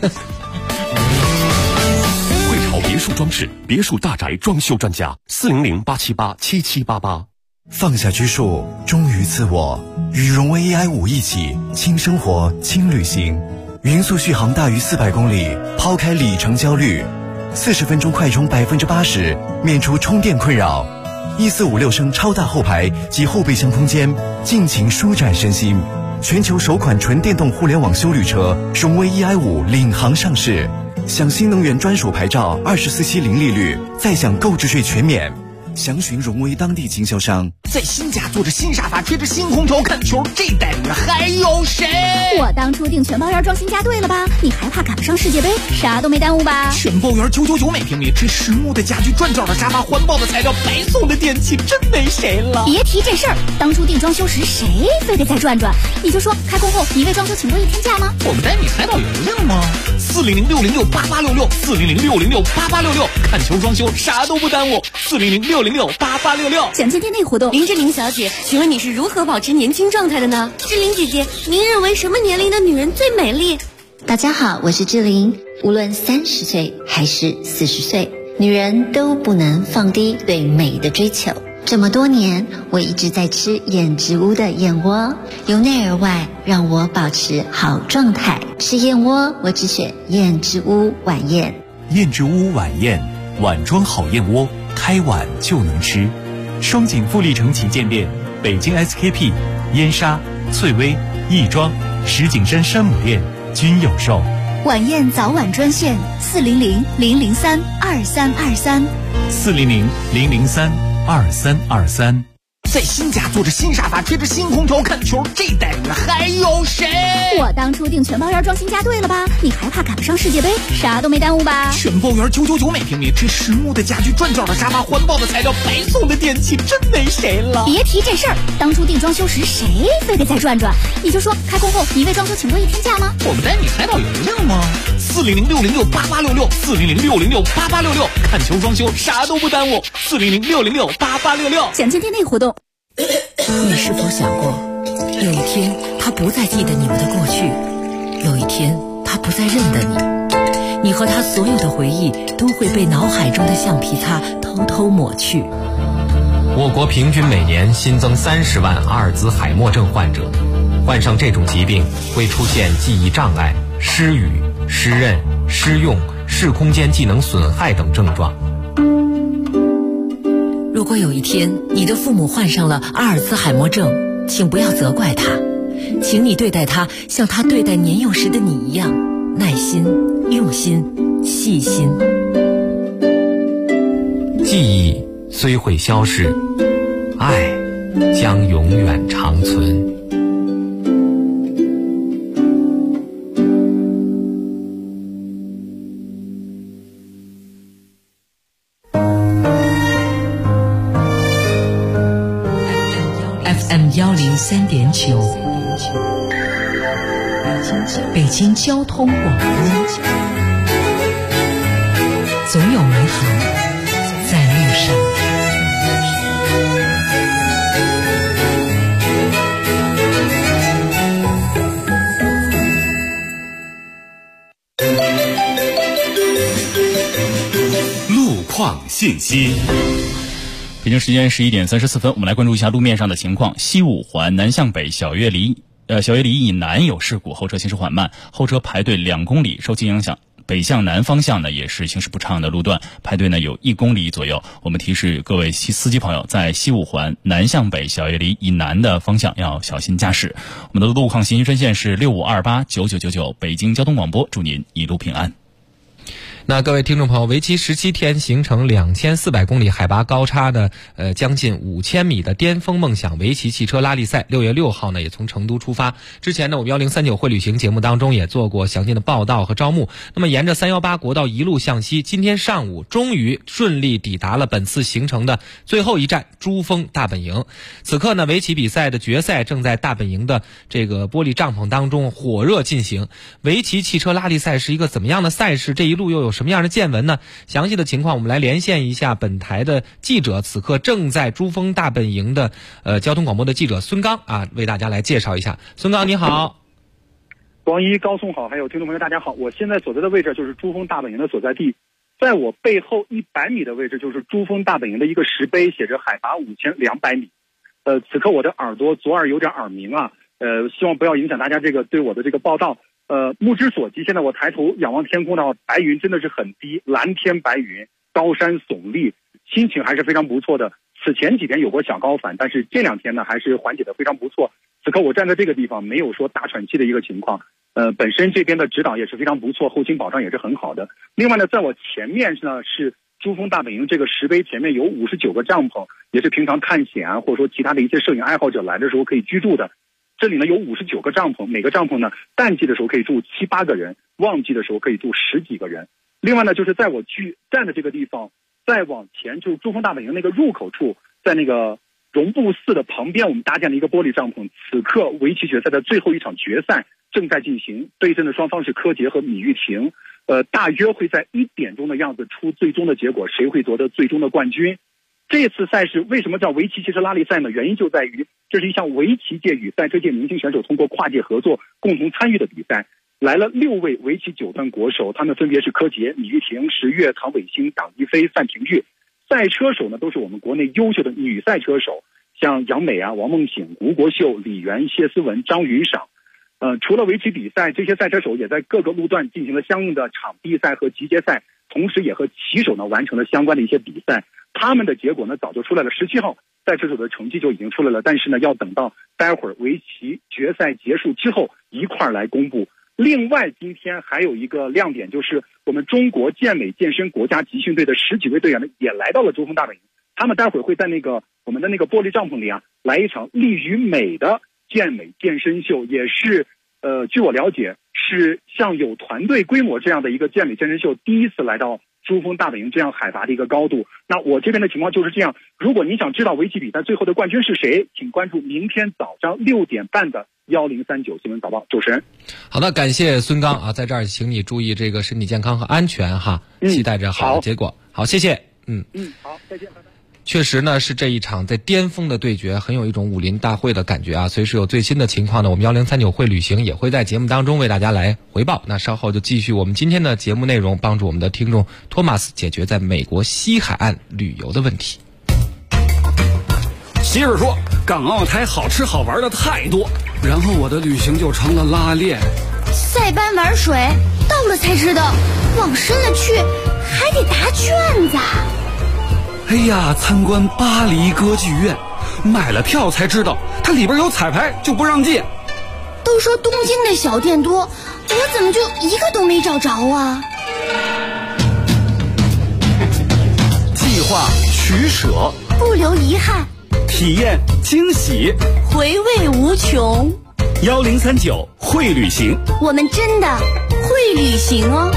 别墅装饰，别墅大宅装修专家，400-878-7788。 放下拘束，忠于自我，与荣威 AI5一起轻生活、轻旅行。匀速续航大于400公里，抛开里程焦虑，40分钟快充80%，免除充电困扰。1456升超大后排及后备箱空间，尽情舒展身心。全球首款纯电动互联网休旅车，荣威 AI5领航上市。享新能源专属牌照，24期零利率，再享购置税全免。详询荣威当地经销商。 在新家坐着新沙发，吹着新空调看球，这待遇还有谁？ 我当初订全包园装新家对了吧？你还怕赶不上世界杯？啥都没耽误吧？ 全包园999每平米，这实木的家具，转角的沙发，环保的材料，白送的电器，真没谁了。 别提这事儿，当初订装修时谁非得再转转？你就说开工后你为装修请多1天假吗？ 我们带你海岛邮令吗？400-606-8866，400-606-8866，看球装修啥都不耽误。400-606-8866， 详情店内活动。 林志玲小姐，请问你是如何保持年轻状态的呢？志玲姐姐，您认为什么年龄的女人最美丽？ 大家好，我是志玲。无论30岁还是40岁，女人都不能放低对美的追求。这么多年，我一直在吃燕之屋的燕窝，由内而外让我保持好状态。吃燕窝，我只选燕之屋晚宴。 燕之屋晚宴，碗装好燕窝，开碗就能吃。双井富力城旗舰店、北京 SKP、燕莎、翠微、亦庄、石景山山姆店均有售。 晚宴早晚专线400-003-2323。 400-003-2323。 在新家坐着新沙发，吹着新空调看球，这待遇还有谁？ 我当初订全包园装新家对了吧？你还怕赶不上世界杯？啥都没耽误吧？ 全包园999每平米，这实木的家具，转角的沙发，环保的材料，白送的电器，真没谁了。 别提这事儿，当初订装修时谁非得再转转？你就说开工后你为装修请多1天假吗？ 我们带你海岛邮令吗？400-606-8866，400-606-8866，看球装修啥都不耽误。400-606-8866， 详情店内活动。 你是否想过，有一天他不再记得你们的过去，有一天他不再认得你，你和他所有的回忆都会被脑海中的橡皮擦偷偷抹去。 我国平均每年新增30万阿尔兹海默症患者，患上这种疾病会出现记忆障碍、失语、失认、失用、视空间技能损害等症状。 如果有一天你的父母患上了阿尔兹海默症，请不要责怪他，请你对待他像他对待年幼时的你一样，耐心、用心、细心。 记忆虽会消逝，爱将永远长存。 103.9，北京交通广播，总有美好在路上。 创信息。 北京时间11点34分，我们来关注一下路面上的情况。西五环南向北小岳梨以南有事故，后车行驶缓慢，后车排队2公里，受其影响，北向南方向呢也是行驶不畅的路段，排队呢有1公里左右。我们提示各位司机朋友，在西五环南向北小岳梨以南的方向要小心驾驶。我们的路况信息专线是65289999，北京交通广播，祝您一路平安。 那各位听众朋友，为期17天、行程2400公里、海拔高差的将近5000米的巅峰梦想围棋汽车拉力赛，6月6号呢也从成都出发。之前呢，我们1039会旅行节目当中也做过详尽的报道和招募。那么沿着318国道一路向西，今天上午终于顺利抵达了本次行程的最后一站珠峰大本营。此刻呢，围棋比赛的决赛正在大本营的这个玻璃帐篷当中火热进行。围棋汽车拉力赛是一个怎么样的赛事？这一路又有什么样的见闻呢？详细的情况我们来连线一下本台的记者，此刻正在珠峰大本营的交通广播的记者孙刚啊，为大家来介绍一下。孙刚你好。 王一、高松好，还有听众朋友大家好，我现在所在的位置就是珠峰大本营的所在地，在我背后100米的位置就是珠峰大本营的一个石碑，写着海拔5200米。此刻我的左耳有点耳鸣啊，希望不要影响大家这个对我的这个报道。目之所及，现在我抬头仰望天空的话，白云真的是很低，蓝天白云，高山耸立，心情还是非常不错的。此前几天有过小高反，但是这2天呢还是缓解的非常不错。此刻我站在这个地方，没有说大喘气的一个情况。本身这边的指导也是非常不错，后勤保障也是很好的。另外呢，在我前面呢是珠峰大本营这个石碑前面有59个帐篷，也是平常探险啊，或者说其他的一些摄影爱好者来的时候可以居住的。这里呢有59个帐篷，每个帐篷呢淡季的时候可以住7、8个人，旺季的时候可以住10几个人。另外呢，就是在我站的这个地方，再往前就是珠峰大本营那个入口处，在那个绒布寺的旁边，我们搭建了一个玻璃帐篷。此刻围棋决赛的最后一场决赛正在进行，对阵的双方是柯洁和米玉婷。大约会在1点钟的样子出最终的结果，谁会夺得最终的冠军。这次赛事为什么叫围棋汽车拉力赛呢？原因就在于这是一项围棋界与赛车界明星选手通过跨界合作共同参与的比赛。来了6位围棋9段国手，他们分别是柯洁、米玉婷、石跃、唐伟星、党一飞、范廷钰。赛车手呢都是我们国内优秀的女赛车手，像杨美啊、王梦醒、吴国秀、李媛、谢思文、张云赏。除了围棋比赛，这些赛车手也在各个路段进行了相应的场地赛和集结赛，同时也和棋手呢完成了相关的一些比赛。他们的结果呢早就出来了，17号赛车手的成绩就已经出来了，但是呢要等到待会儿围棋决赛结束之后一块儿来公布。另外今天还有一个亮点，就是我们中国健美健身国家集训队的10几位队员呢也来到了珠峰大本营，他们待会儿会在我们的那个玻璃帐篷里啊来一场力与美的健美健身秀，也是据我了解是像有团队规模这样的一个健美健身秀第一次来到珠峰大本营这样海拔的一个高度。那我这边的情况就是这样，如果您想知道围棋比赛最后的冠军是谁，请关注明天早上6点半的1039新闻早报。主持人， 好的，感谢孙刚啊，在这儿请你注意这个身体健康和安全哈，期待着好的结果。好，谢谢。 好，再见，拜拜。 确实呢，是这一场在巅峰的对决，很有一种武林大会的感觉啊！随时有最新的情况呢，我们1039会旅行也会在节目当中为大家来回报。那稍后就继续我们今天的节目内容，帮助我们的听众托马斯解决在美国西海岸旅游的问题。 媳妇说，港澳台好吃好玩的太多，然后我的旅行就成了拉练。 塞班玩水，到了才知道，往深了去还得答卷子。 哎呀，参观巴黎歌剧院，买了票才知道它里边有彩排就不让进。 都说东京的小店多，我怎么就一个都没找着啊？ 计划取舍， 不留遗憾， 体验惊喜， 回味无穷。 1039会旅行， 我们真的会旅行哦。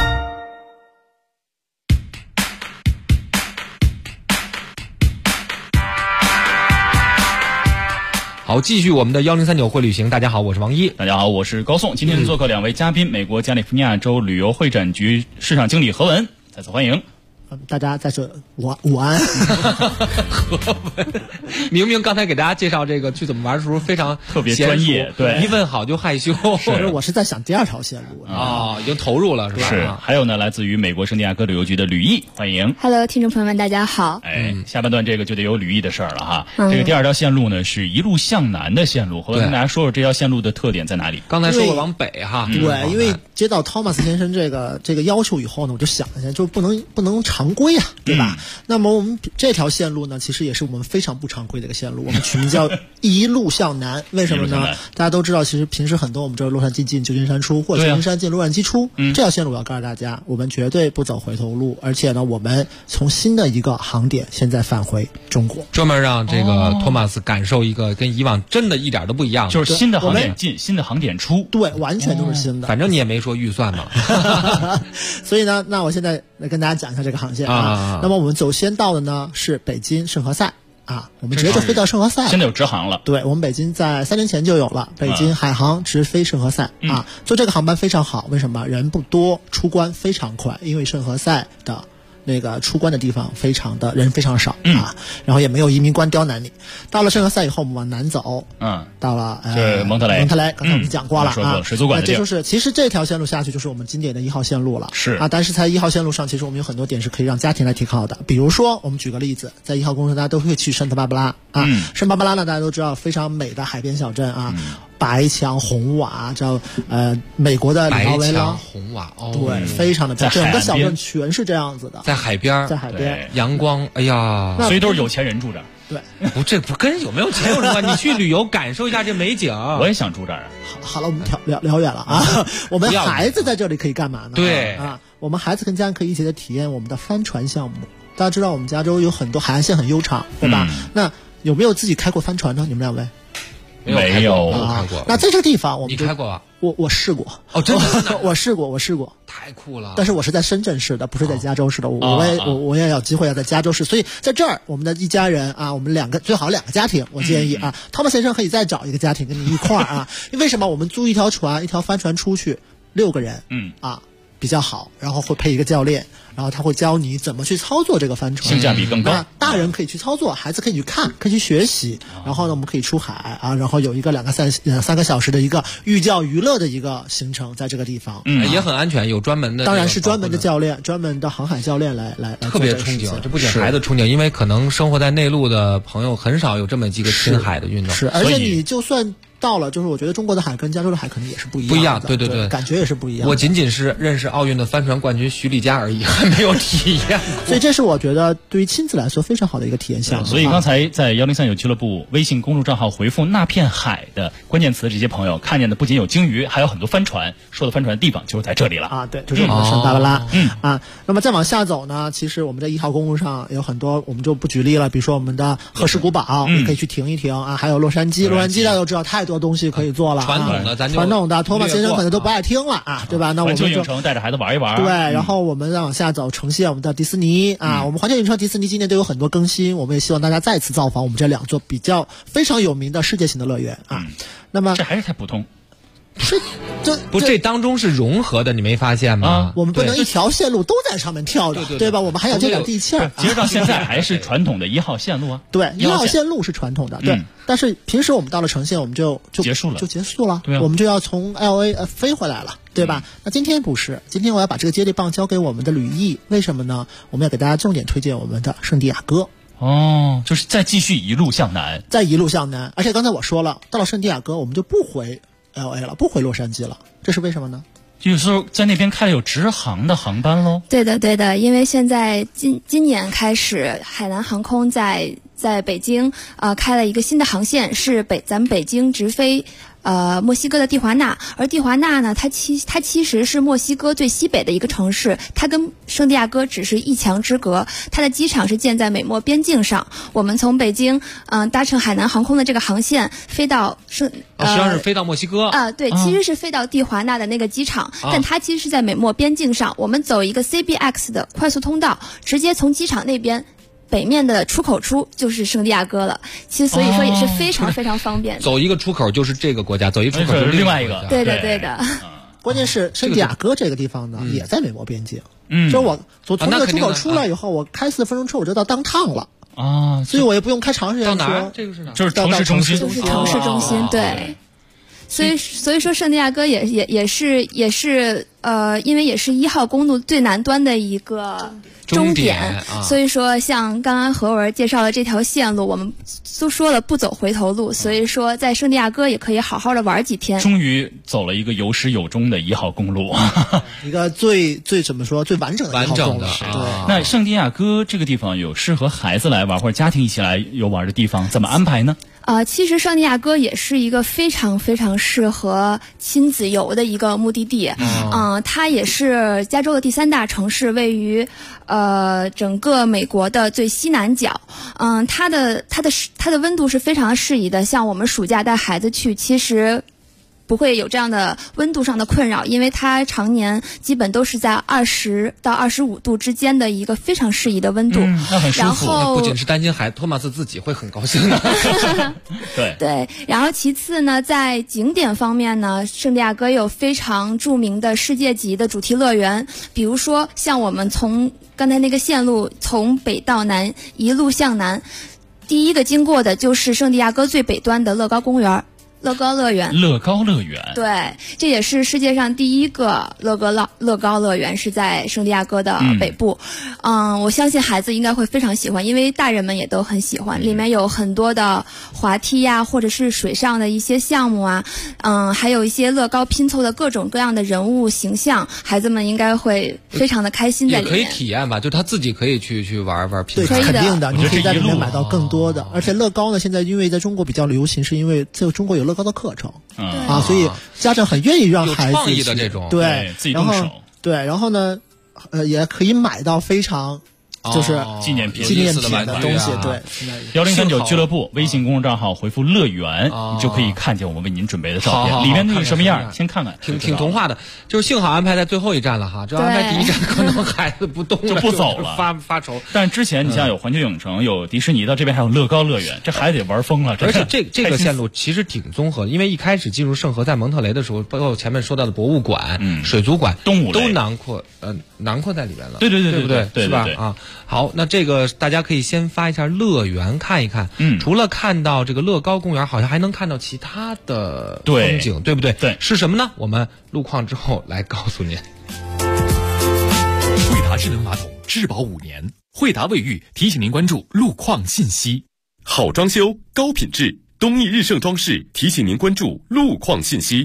好，继续我们的1039会旅行。大家好，我是王一。 大家好，我是高颂。今天做客2位嘉宾，美国加利福尼亚州旅游会展局市场经理何文，再次欢迎。 大家在这午安。 明明刚才给大家介绍这个去怎么玩的时候非常特别专业，对， 一问好就害羞。 我是在想第二条线路已经投入了是吧？ 是。还有呢，来自于美国圣地亚哥旅游局的吕毅，欢迎。 Hello， 听众朋友们，大家好。 下半段这个就得有吕毅的事儿了哈。这个第二条线路呢是一路向南的线路，我跟大家说说这条线路的特点在哪里。 刚才说过往北哈， 对，因为接到托马斯先生这个要求以后呢，我就想一下，就不能常规啊，对吧？那么我们这条线路呢，其实也是我们非常不常规的一个线路，我们取名叫一路向南。为什么呢？大家都知道，其实平时很多我们这洛杉矶进旧金山出，或者旧金山进洛杉矶出，这条线路我要告诉大家，我们绝对不走回头路，而且呢，我们从新的一个航点现在返回中国， 专门让这个托马斯感受一个跟以往真的一点都不一样的， 就是新的航点进，新的航点出， 对，完全都是新的。 反正你也没说预算嘛， 所以呢，那我现在来跟大家讲一下这个航线啊。那么我们首先到的呢是北京圣何塞。我们直接就飞到圣何塞， 现在有直航了。 对，我们北京在3年前就有了北京海航直飞圣何塞坐这个航班非常好，为什么？人不多，出关非常快，因为圣何塞的那个出关的地方人非常少然后也没有移民官刁难你。到了圣何塞以后，我们往南走，到了蒙特雷， 刚才我们讲过了水族馆的地儿。 这就是其实这条线路下去就是我们经典的1号线路了， 是但是在1号线路上，其实我们有很多点是可以让家庭来停靠的。比如说，我们举个例子，在1号公路上大家都会去圣巴巴拉圣巴巴拉呢，大家都知道非常美的海边小镇白墙红瓦，叫美国的里奥维拉红瓦， 对，非常的漂亮，整个小镇全是这样子的， 在海边，阳光，哎呀， 所以都是有钱人住这儿。 对， 这不跟有没有钱有什么关系？你去旅游感受一下这美景。 我也想住这儿。 好了，我们聊远了啊。我们孩子在这里可以干嘛呢？ 对我们孩子跟家人可以一起来体验我们的帆船项目。大家知道我们加州有很多海岸线很悠长，对吧？那有没有自己开过帆船呢？你们两位？ 没有开过。 那在这个地方， 你开过吧？ 我试过。 真的？ 我试过。 太酷了！ 但是我是在深圳市的，不是在加州市的。我也有机会要在加州市，所以在这儿我们的一家人我们最好两个家庭，我建议汤姆先生可以再找一个家庭跟你一块儿为什么？我们租一条帆船出去6个人，比较好，然后会配一个教练，然后他会教你怎么去操作这个帆船， 性价比更高。 大人可以去操作，孩子可以去看，可以去学习。然后呢，我们可以出海然后有一个3个小时的一个寓教于乐的一个行程，在这个地方， 也很安全，有专门的， 当然是专门的教练，专门的航海教练来特别憧憬。这不仅孩子憧憬，因为可能生活在内陆的朋友很少有这么几个亲海的运动， 而且你就算到了，就是我觉得中国的海跟加州的海可能也是不一样的， 对， 感觉也是不一样。 我仅仅是认识奥运的帆船冠军徐丽佳而已，还没有体验过。 所以这是我觉得对于亲子来说非常好的一个体验项目。 所以刚才在1039俱乐部微信公众账号回复那片海的关键词，这些朋友看见的不仅有鲸鱼，还有很多帆船。说的帆船的地方就是在这里了对，就是我们的圣巴巴拉。那么再往下走呢，其实我们在1号公路上有很多，我们就不举例了，比如说我们的赫氏古堡，你可以去停一停还有洛杉矶大家都知道太多东西可以做。 传统的托马先生可能都不爱听了对吧？那我们就影城带着孩子玩一玩。 对，然后我们再往下走，呈现我们的迪士尼我们环球影城、迪士尼今年都有很多更新，我们也希望大家再次造访我们这2座非常有名的世界型的乐园那么这还是太普通。 这当中是融合的，你没发现吗？ 我们不能一条线路都在上面跳的，对吧？我们还要接点地气儿。 其实到现在还是传统的1号线路对，1号线路是传统的，对。但是平时我们到了呈现，我们就结束了， 对我们就要从 LA 飞回来了，对吧？那今天不是，今天我要把这个接力棒交给我们的吕毅，为什么呢？我们要给大家重点推荐我们的圣地亚哥。 就是再继续一路向南， 而且刚才我说了，到了圣地亚哥，我们就不回 LA 了，不回洛杉矶了，这是为什么呢？ 就是说在那边开了有直航的航班喽。 对的，因为现在今年开始，海南航空在北京开了一个新的航线，是咱们北京直飞墨西哥的蒂华纳，而蒂华纳呢，它其实是墨西哥最西北的一个城市，它跟圣地亚哥只是一墙之隔，它的机场是建在美墨边境上。我们从北京搭乘海南航空的这个航线飞到实际上是飞到墨西哥对，其实是飞到蒂华纳的那个机场，但它其实是在美墨边境上，我们走一个 CBX 的快速通道，直接从机场那边北面的出口处就是圣地亚哥了，其实所以说也是非常非常方便的。 走一个出口就是这个国家，走一个出口就是另外一个。 对的。 关键是圣地亚哥这个地方呢，也在美墨边境。就是我从那个出口出来以后，我开4分钟车我就到downtown了啊， 所以我也不用开长时间车。 到哪儿？这个是哪儿？ 就是城市中心， 就是城市中心，对。所以说圣地亚哥也是因为也是1号公路最南端的一个终点，所以说像刚刚何文介绍的这条线路，我们都说了不走回头路，所以说在圣地亚哥也可以好好的玩几天。 终于走了一个有始有终的1号公路， 一个最怎么说最完整的1号公路。对。 那圣地亚哥这个地方有适合孩子来玩或者家庭一起来游玩的地方，怎么安排呢？ 其实圣地亚哥也是一个非常非常适合亲子游的一个目的地。它也是加州的第3大城市，位于整个美国的最西南角。它的温度是非常适宜的，像我们暑假带孩子去，其实不会有这样的温度上的困扰，因为它常年基本都是在20到25度之间的一个非常适宜的温度。 那很舒服。 然后不仅是担心托马斯自己会很高兴的。 对。然后其次呢，在景点方面呢，圣地亚哥有非常著名的世界级的主题乐园，比如说像我们从刚才那个线路从北到南一路向南，第一个经过的就是圣地亚哥最北端的乐高公园。乐高乐园，对，这也是世界上第一个乐高乐园，是在圣地亚哥的北部。我相信孩子应该会非常喜欢，因为大人们也都很喜欢。里面有很多的滑梯呀，或者是水上的一些项目啊，还有一些乐高拼凑的各种各样的人物形象，孩子们应该会非常的开心在里面。 也可以体验吧，就他自己可以去玩拼凑。对，肯定的，你可以在里面买到更多的。而且乐高呢，现在因为在中国比较流行，是因为在中国有乐高的课程所以家长很愿意让孩子有创意的这种， 对， 自己动手， 对，然后呢，也可以买到非常就是纪念品的东西。对 ，1039俱乐部微信公众账号回复乐园，你就可以看见我们为您准备的照片，里面那个什么样，先看看， 挺童话的。就是幸好安排在最后一站了哈，这安排第一站可能孩子不动就不走了， 发愁。 但之前你像有环球影城、有迪士尼的，这边还有乐高乐园，这孩子也玩疯了。 而且这个线路其实挺综合的，因为一开始进入圣河在蒙特雷的时候，包括前面说到的博物馆、水族馆、 动物都囊括在里面了。 对不对？ 是吧？啊，好，那这个大家可以先发一下乐园看一看。除了看到这个乐高公园，好像还能看到其他的风景，对不对？ 对， 是什么呢？我们路况之后来告诉您。 惠达智能马桶质保5年，惠达卫浴提醒您关注路况信息。好装修，高品质，东义日盛装饰提醒您关注路况信息。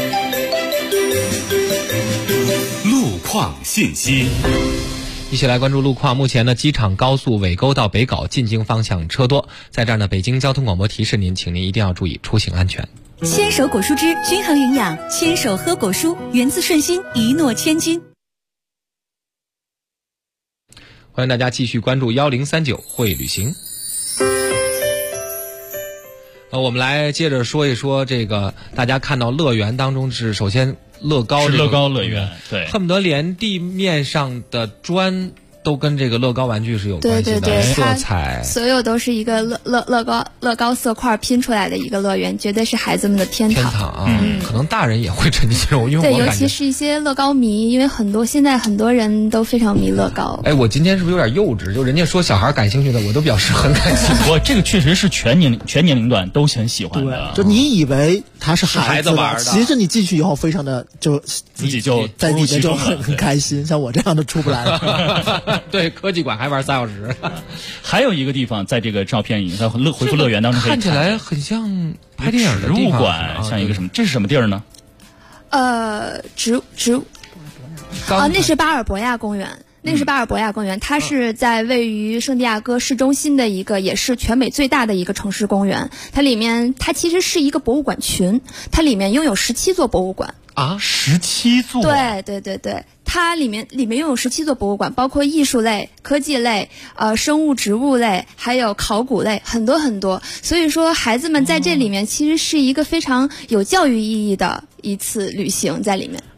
路况信息。 一起来关注路况。目前呢，机场高速尾沟到北碏进京方向车多，在这儿呢，北京交通广播提示您，请您一定要注意出行安全。 牵手果蔬汁均衡营养，牵手喝果蔬，源自顺心，一诺千金。 欢迎大家继续关注1039会旅行。我们来接着说一说这个，大家看到乐园当中是首先乐高乐园，对， 恨不得连地面上的砖都跟这个乐高玩具是有关系的， 对， 色彩所有都是一个乐高色块拼出来的一个乐园，绝对是孩子们的天堂可能大人也会沉浸其中，因为我尤其是一些乐高迷，因为现在很多人都非常迷乐高。 我今天是不是有点幼稚？就人家说小孩感兴趣的，我都表示很感兴趣。 这个确实是全年龄段都很喜欢的。 就你以为他是孩子玩的， 其实你进去以后非常的自己就在里面就很开心，像我这样的出不来了。 对，科技馆还玩3小时。 还有一个地方，在这个照片里，在回复乐园当中看起来很像拍电影的植物馆，像一个什么？这是什么地儿呢？ 那是巴尔博亚公园。它是在位于圣地亚哥市中心的一个，也是全美最大的一个城市公园。它其实是一个博物馆群，它里面拥有17座博物馆。 17座？ 对，它里面拥有17座博物馆，包括艺术类、科技类、生物植物类，还有考古类，很多很多。所以说，孩子们在这里面其实是一个非常有教育意义的一次旅行在里面。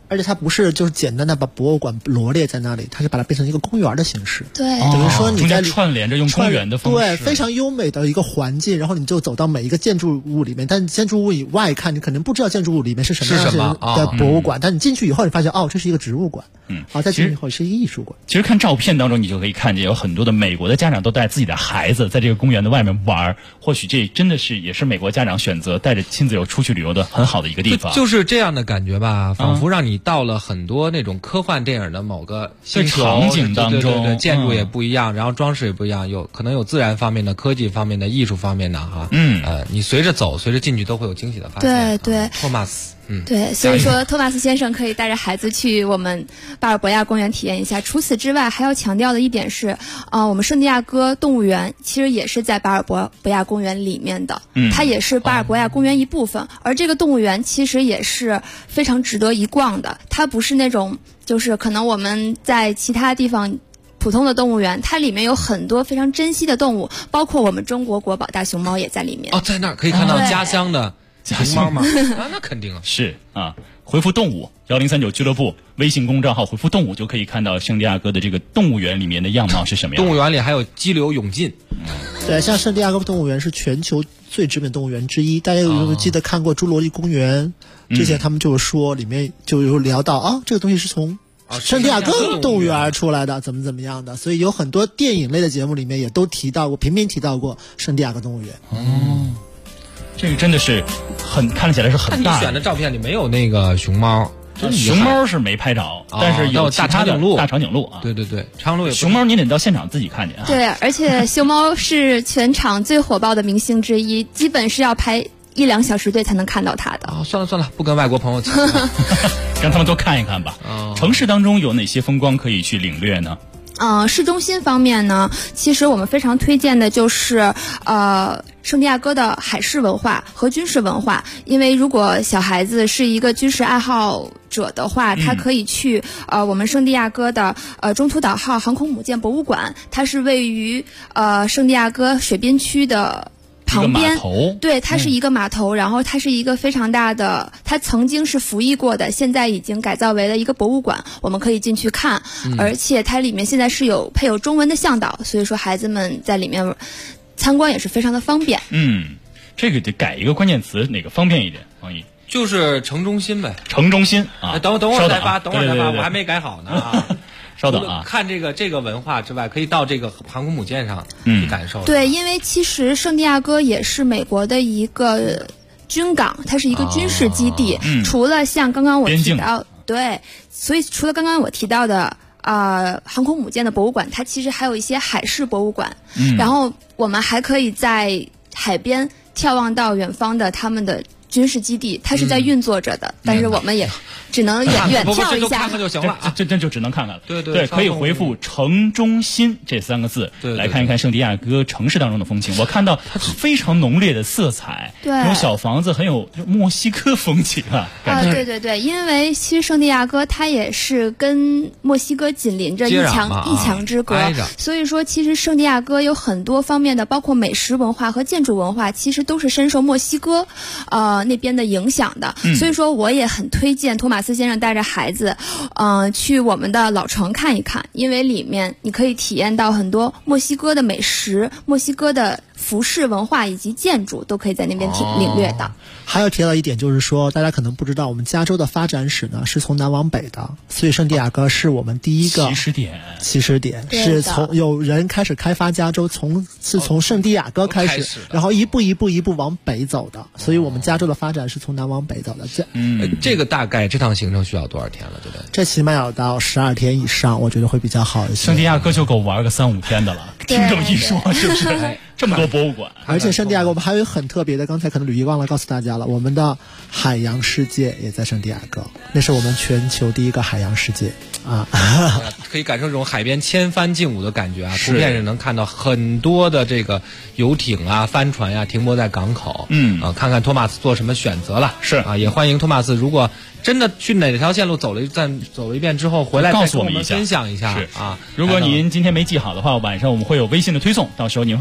而且它不是就是简单的把博物馆罗列在那里，它是把它变成一个公园的形式。 对， 等于说你在串联着用公园的方式， 对，非常优美的一个环境，然后你就走到每一个建筑物里面，但建筑物以外看，你可能不知道建筑物里面是什么样的博物馆，但你进去以后，你发现这是一个植物馆，再进去以后是一个艺术馆。 其实看照片当中，你就可以看见有很多的美国的家长都带自己的孩子在这个公园的外面玩，或许这真的是也是美国家长选择带着亲子游出去旅游的很好的一个地方。 就是这样的感觉吧，仿佛让你到了很多那种科幻电影的某个星球场景当中， 对，建筑也不一样，然后装饰也不一样，可能有自然方面的、科技方面的、艺术方面的哈。你随着走，随着进去都会有惊喜的发现。 对， 托马斯。 对，所以说托马斯先生可以带着孩子去我们巴尔博亚公园体验一下。除此之外，还要强调的一点是，我们圣地亚哥动物园其实也是在巴尔博亚公园里面的，它也是巴尔博亚公园一部分。而这个动物园其实也是非常值得一逛的，它不是那种就是可能我们在其他地方普通的动物园，它里面有很多非常珍稀的动物，包括我们中国国宝大熊猫也在里面。 在那儿可以看到家乡的熊猫吗？那肯定啊， 是啊。回复动物1039俱乐部微信公众号回复动物就可以看到圣地亚哥的这个动物园里面的样貌是什么样的。 动物园里还有激流勇进。 对，像圣地亚哥动物园是全球最知名动物园之一，大家有没有记得看过侏罗纪公园？之前他们就说里面就有聊到这个东西是从圣地亚哥动物园出来的，怎么样的，所以有很多电影类的节目里面也都提到过，频频提到过圣地亚哥动物园。 这个真的是看起来是很大的。 你选的照片里没有那个熊猫， 熊猫是没拍着，但是有大长颈鹿啊。 对，长鹿也熊猫你得到现场自己看见啊。 对，而且熊猫是全场最火爆的明星之一，基本是要排1-2小时队才能看到它的。 算了，不跟外国朋友抢， 让他们多看一看吧。城市当中有哪些风光可以去领略呢？ 市中心方面呢，其实我们非常推荐的就是圣地亚哥的海事文化和军事文化。因为如果小孩子是一个军事爱好者的话，他可以去我们圣地亚哥的中途岛号航空母舰博物馆，它是位于圣地亚哥水边区的旁边，对，它是一个码头，然后它是一个非常大的，它曾经是服役过的，现在已经改造为了一个博物馆，我们可以进去看，而且它里面现在是配有中文的向导，所以说孩子们在里面参观也是非常的方便。 这个得改一个关键词，哪个方便一点？王毅就是城中心呗， 城中心啊。 等会儿再发，我还没改好呢啊。 稍等啊！ 看这个文化之外，可以到这个航空母舰上去感受。 对，因为其实圣地亚哥也是美国的一个军港，它是一个军事基地。除了像刚刚我提到，对，所以除了刚刚我提到的航空母舰的博物馆，它其实还有一些海事博物馆。然后我们还可以在海边眺望到远方的他们的军事基地，它是在运作着的，但是我们也只能远眺一下， 看看就行了。 这就只能看看了。 对， 可以回复城中心这3个字来看一看圣地亚哥城市当中的风情。我看到它非常浓烈的色彩， 对， 有小房子，很有墨西哥风情啊。 对，因为其实圣地亚哥它也是跟墨西哥紧邻着一墙之隔，所以说其实圣地亚哥有很多方面的，包括美食文化和建筑文化，其实都是深受墨西哥那边的影响的。所以说我也很推荐托马斯先生带着孩子去我们的老城看一看，因为里面你可以体验到很多墨西哥的美食、墨西哥的服饰文化以及建筑，都可以在那边领略到。 还要提到一点，就是说大家可能不知道，我们加州的发展史呢是从南往北的，所以圣地亚哥是我们第一个起始点是从有人开始开发加州，是从圣地亚哥开始，然后一步往北走的，所以我们加州的发展是从南往北走的。 这个大概这趟行程需要多少天了？对不对？ 这起码要到12天以上，我觉得会比较好一些。 圣地亚哥就够玩个3-5天的了，听这么一说，是不是？这么多博物馆， 而且圣地亚哥我们还有很特别的，刚才可能吕毅忘了告诉大家了，我们的海洋世界也在圣地亚哥，那是我们全球第一个海洋世界啊， 可以感受这种海边千帆竞舞的感觉啊！图片是能看到很多的这个游艇啊、帆船啊停泊在港口，看看托马斯做什么选择了，也欢迎托马斯，如果真的去哪条线路走了一遍之后回来， 告诉我们一下， 分享一下啊！如果您今天没记好的话，晚上我们会有微信的推送，到时候您会看到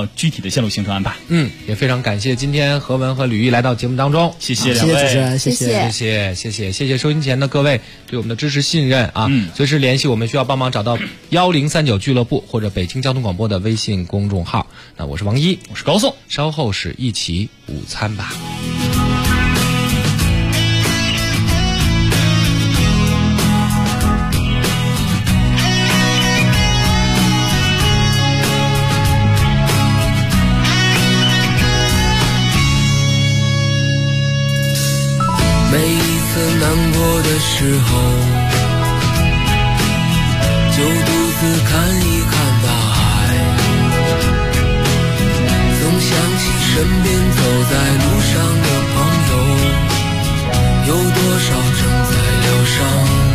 到具体的线路行程安排。 也非常感谢今天何文和吕毅来到节目当中， 谢谢两位， 谢谢主持人， 谢谢收音前的各位对我们的支持信任啊！随时联系我们，需要帮忙找到1039俱乐部或者北京交通广播的微信公众号。那我是王一， 我是高颂， 稍后是一起午餐吧。 每一次难过的时候，就独自看一看大海，总想起身边走在路上的朋友，有多少正在疗伤。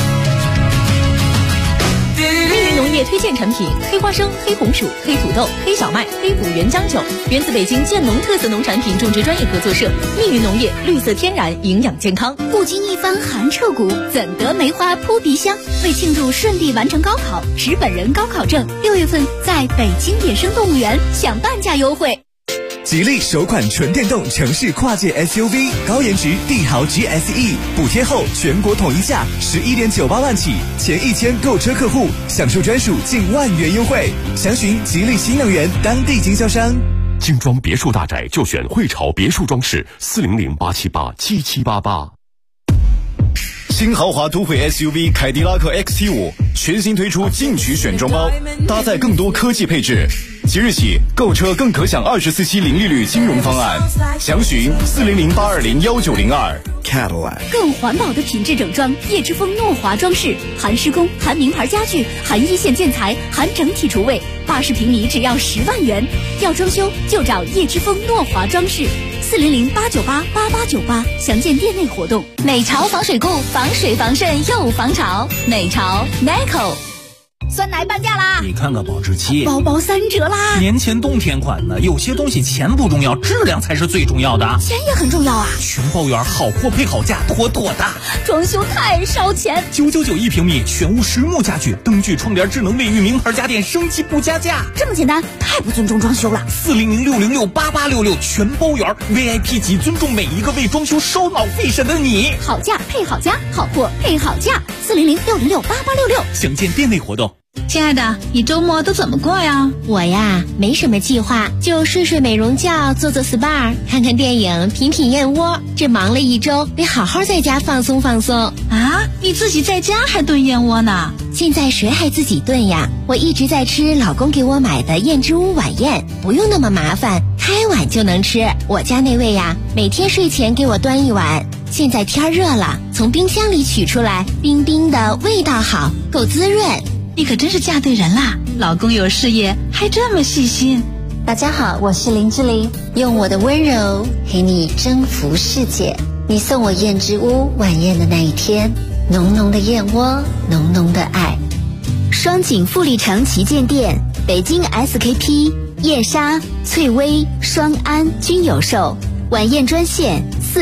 密云农业推荐产品：黑花生、黑红薯、黑土豆、黑小麦、黑虎原浆酒，源自北京建农特色农产品种植专业合作社。密云农业，绿色天然，营养健康。 不经一番寒彻骨，怎得梅花扑鼻香？为庆祝顺利完成高考，持本人高考证，6月份在北京野生动物园享半价优惠。 吉利首款纯电动城市跨界 SUV 高颜值帝豪 GSE 补贴后全国统一价11.98万起，前1000购车客户享受专属近万元优惠。详询吉利新能源当地经销商。 精装别墅大宅就选汇潮别墅装饰，400-878-7788。 新豪华都会 SUV 凯迪拉克 XT5 全新推出进取选装包，搭载更多科技配置。即日起购车更可享24期零利率金融方案，详询400-820-1902。Cadillac 更环保的品质整装，叶之峰诺华装饰，含施工，含名牌家具，含一线建材，含整体厨卫，80平米只要10万元。要装修就找叶之峰诺华装饰，400-898-8898，详见店内活动。 美潮防水固，防水防渗又防潮。美潮 Meco。 酸奶半价啦！ 你看看保质期， 包包3折啦！ 年前冬天款呢，有些东西钱不重要，质量才是最重要的。 钱也很重要啊！ 全包圆，好货配好价，妥妥的。 装修太烧钱 ，999一平米，全屋实木家具，灯具、窗帘、智能卫浴，名牌家电，升级不加价。 这么简单，太不尊重装修了。 400-606-8866，全包圆 ，VIP 级，尊重每一个为装修烧脑费神的你。 好价配好家，好货配好价，400-606-8866， 详见店内活动。 亲爱的，你周末都怎么过呀？ 我呀，没什么计划，就睡睡美容觉，做做 SPA， 看看电影，品品燕窝。这忙了一周，得好好在家放松放松。 啊，你自己在家还炖燕窝呢？ 现在谁还自己炖呀？我一直在吃老公给我买的燕之屋晚宴，不用那么麻烦，开碗就能吃。我家那位呀，每天睡前给我端一碗。现在天热了，从冰箱里取出来，冰冰的，味道好，够滋润。 你可真是嫁对人啦！老公有事业，还这么细心。 大家好，我是林志玲，用我的温柔陪你征服世界。你送我燕之屋晚宴的那一天，浓浓的燕窝，浓浓的爱。 双井富力城旗舰店，北京 SKP、燕莎、翠微、双安均有售。晚宴专线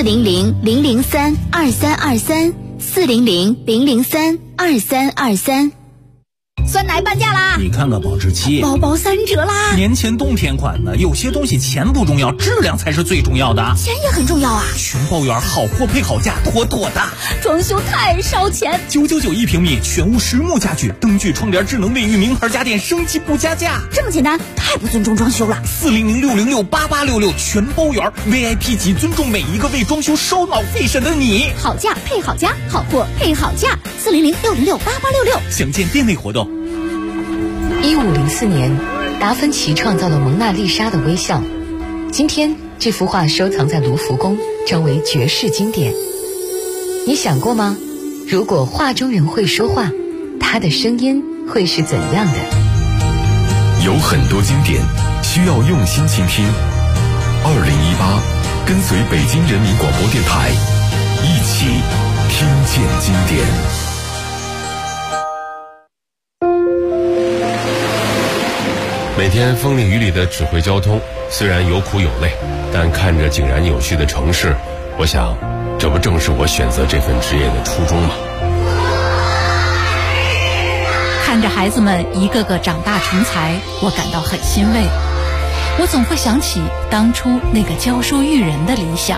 400-003-2323，400-003-2323。酸奶半价啦！ 你看看保质期， 包包3折啦！ 年前冬天款呢，有些东西钱不重要，质量才是最重要的。 钱也很重要啊！ 全包圆，好货配好价，妥妥的。 装修太烧钱 ，999一平米，全屋实木家具，灯具、窗帘、智能卫浴，名牌家电，升级不加价。 这么简单，太不尊重装修了。 400-606-8866，全包圆 ，VIP 级，尊重每一个为装修烧脑费神的你。 好价配好家，好货配好价，400-606-8866， 详见店内活动。 1504年，达芬奇创造了蒙娜丽莎的微笑。今天，这幅画收藏在卢浮宫，成为绝世经典。你想过吗？如果画中人会说话，他的声音会是怎样的？ 有很多经典需要用心倾听。2018，跟随北京人民广播电台，一起听见经典。每天风里雨里的指挥交通，虽然有苦有累，但看着井然有序的城市，我想，这不正是我选择这份职业的初衷吗？ 看着孩子们一个个长大成才，我感到很欣慰。 我总会想起当初那个教书育人的理想。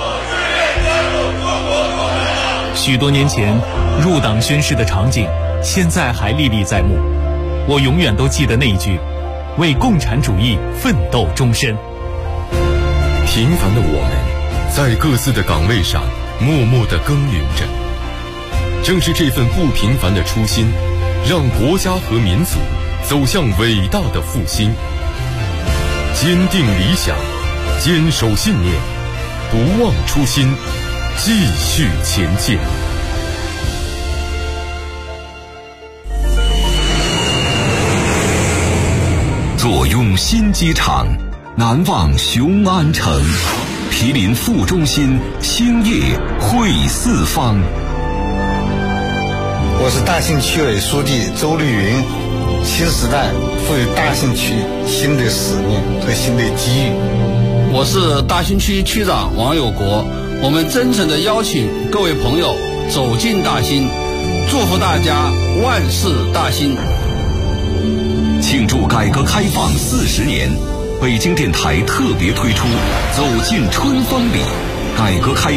许多年前入党宣誓的场景，现在还历历在目。我永远都记得那一句：为共产主义奋斗终身。 平凡的我们，在各自的岗位上默默地耕耘着。正是这份不平凡的初心，让国家和民族走向伟大的复兴。坚定理想，坚守信念，不忘初心，继续前进。 坐拥新机场，难忘雄安城。毗邻副中心，兴业汇四方。 我是大兴区委书记周丽云。新时代赋予大兴区新的使命和新的机遇。 我是大兴区区长王有国。我们真诚地邀请各位朋友走进大兴，祝福大家万事大兴。 庆祝改革开放40年，北京电台特别推出《走进春风里》改革开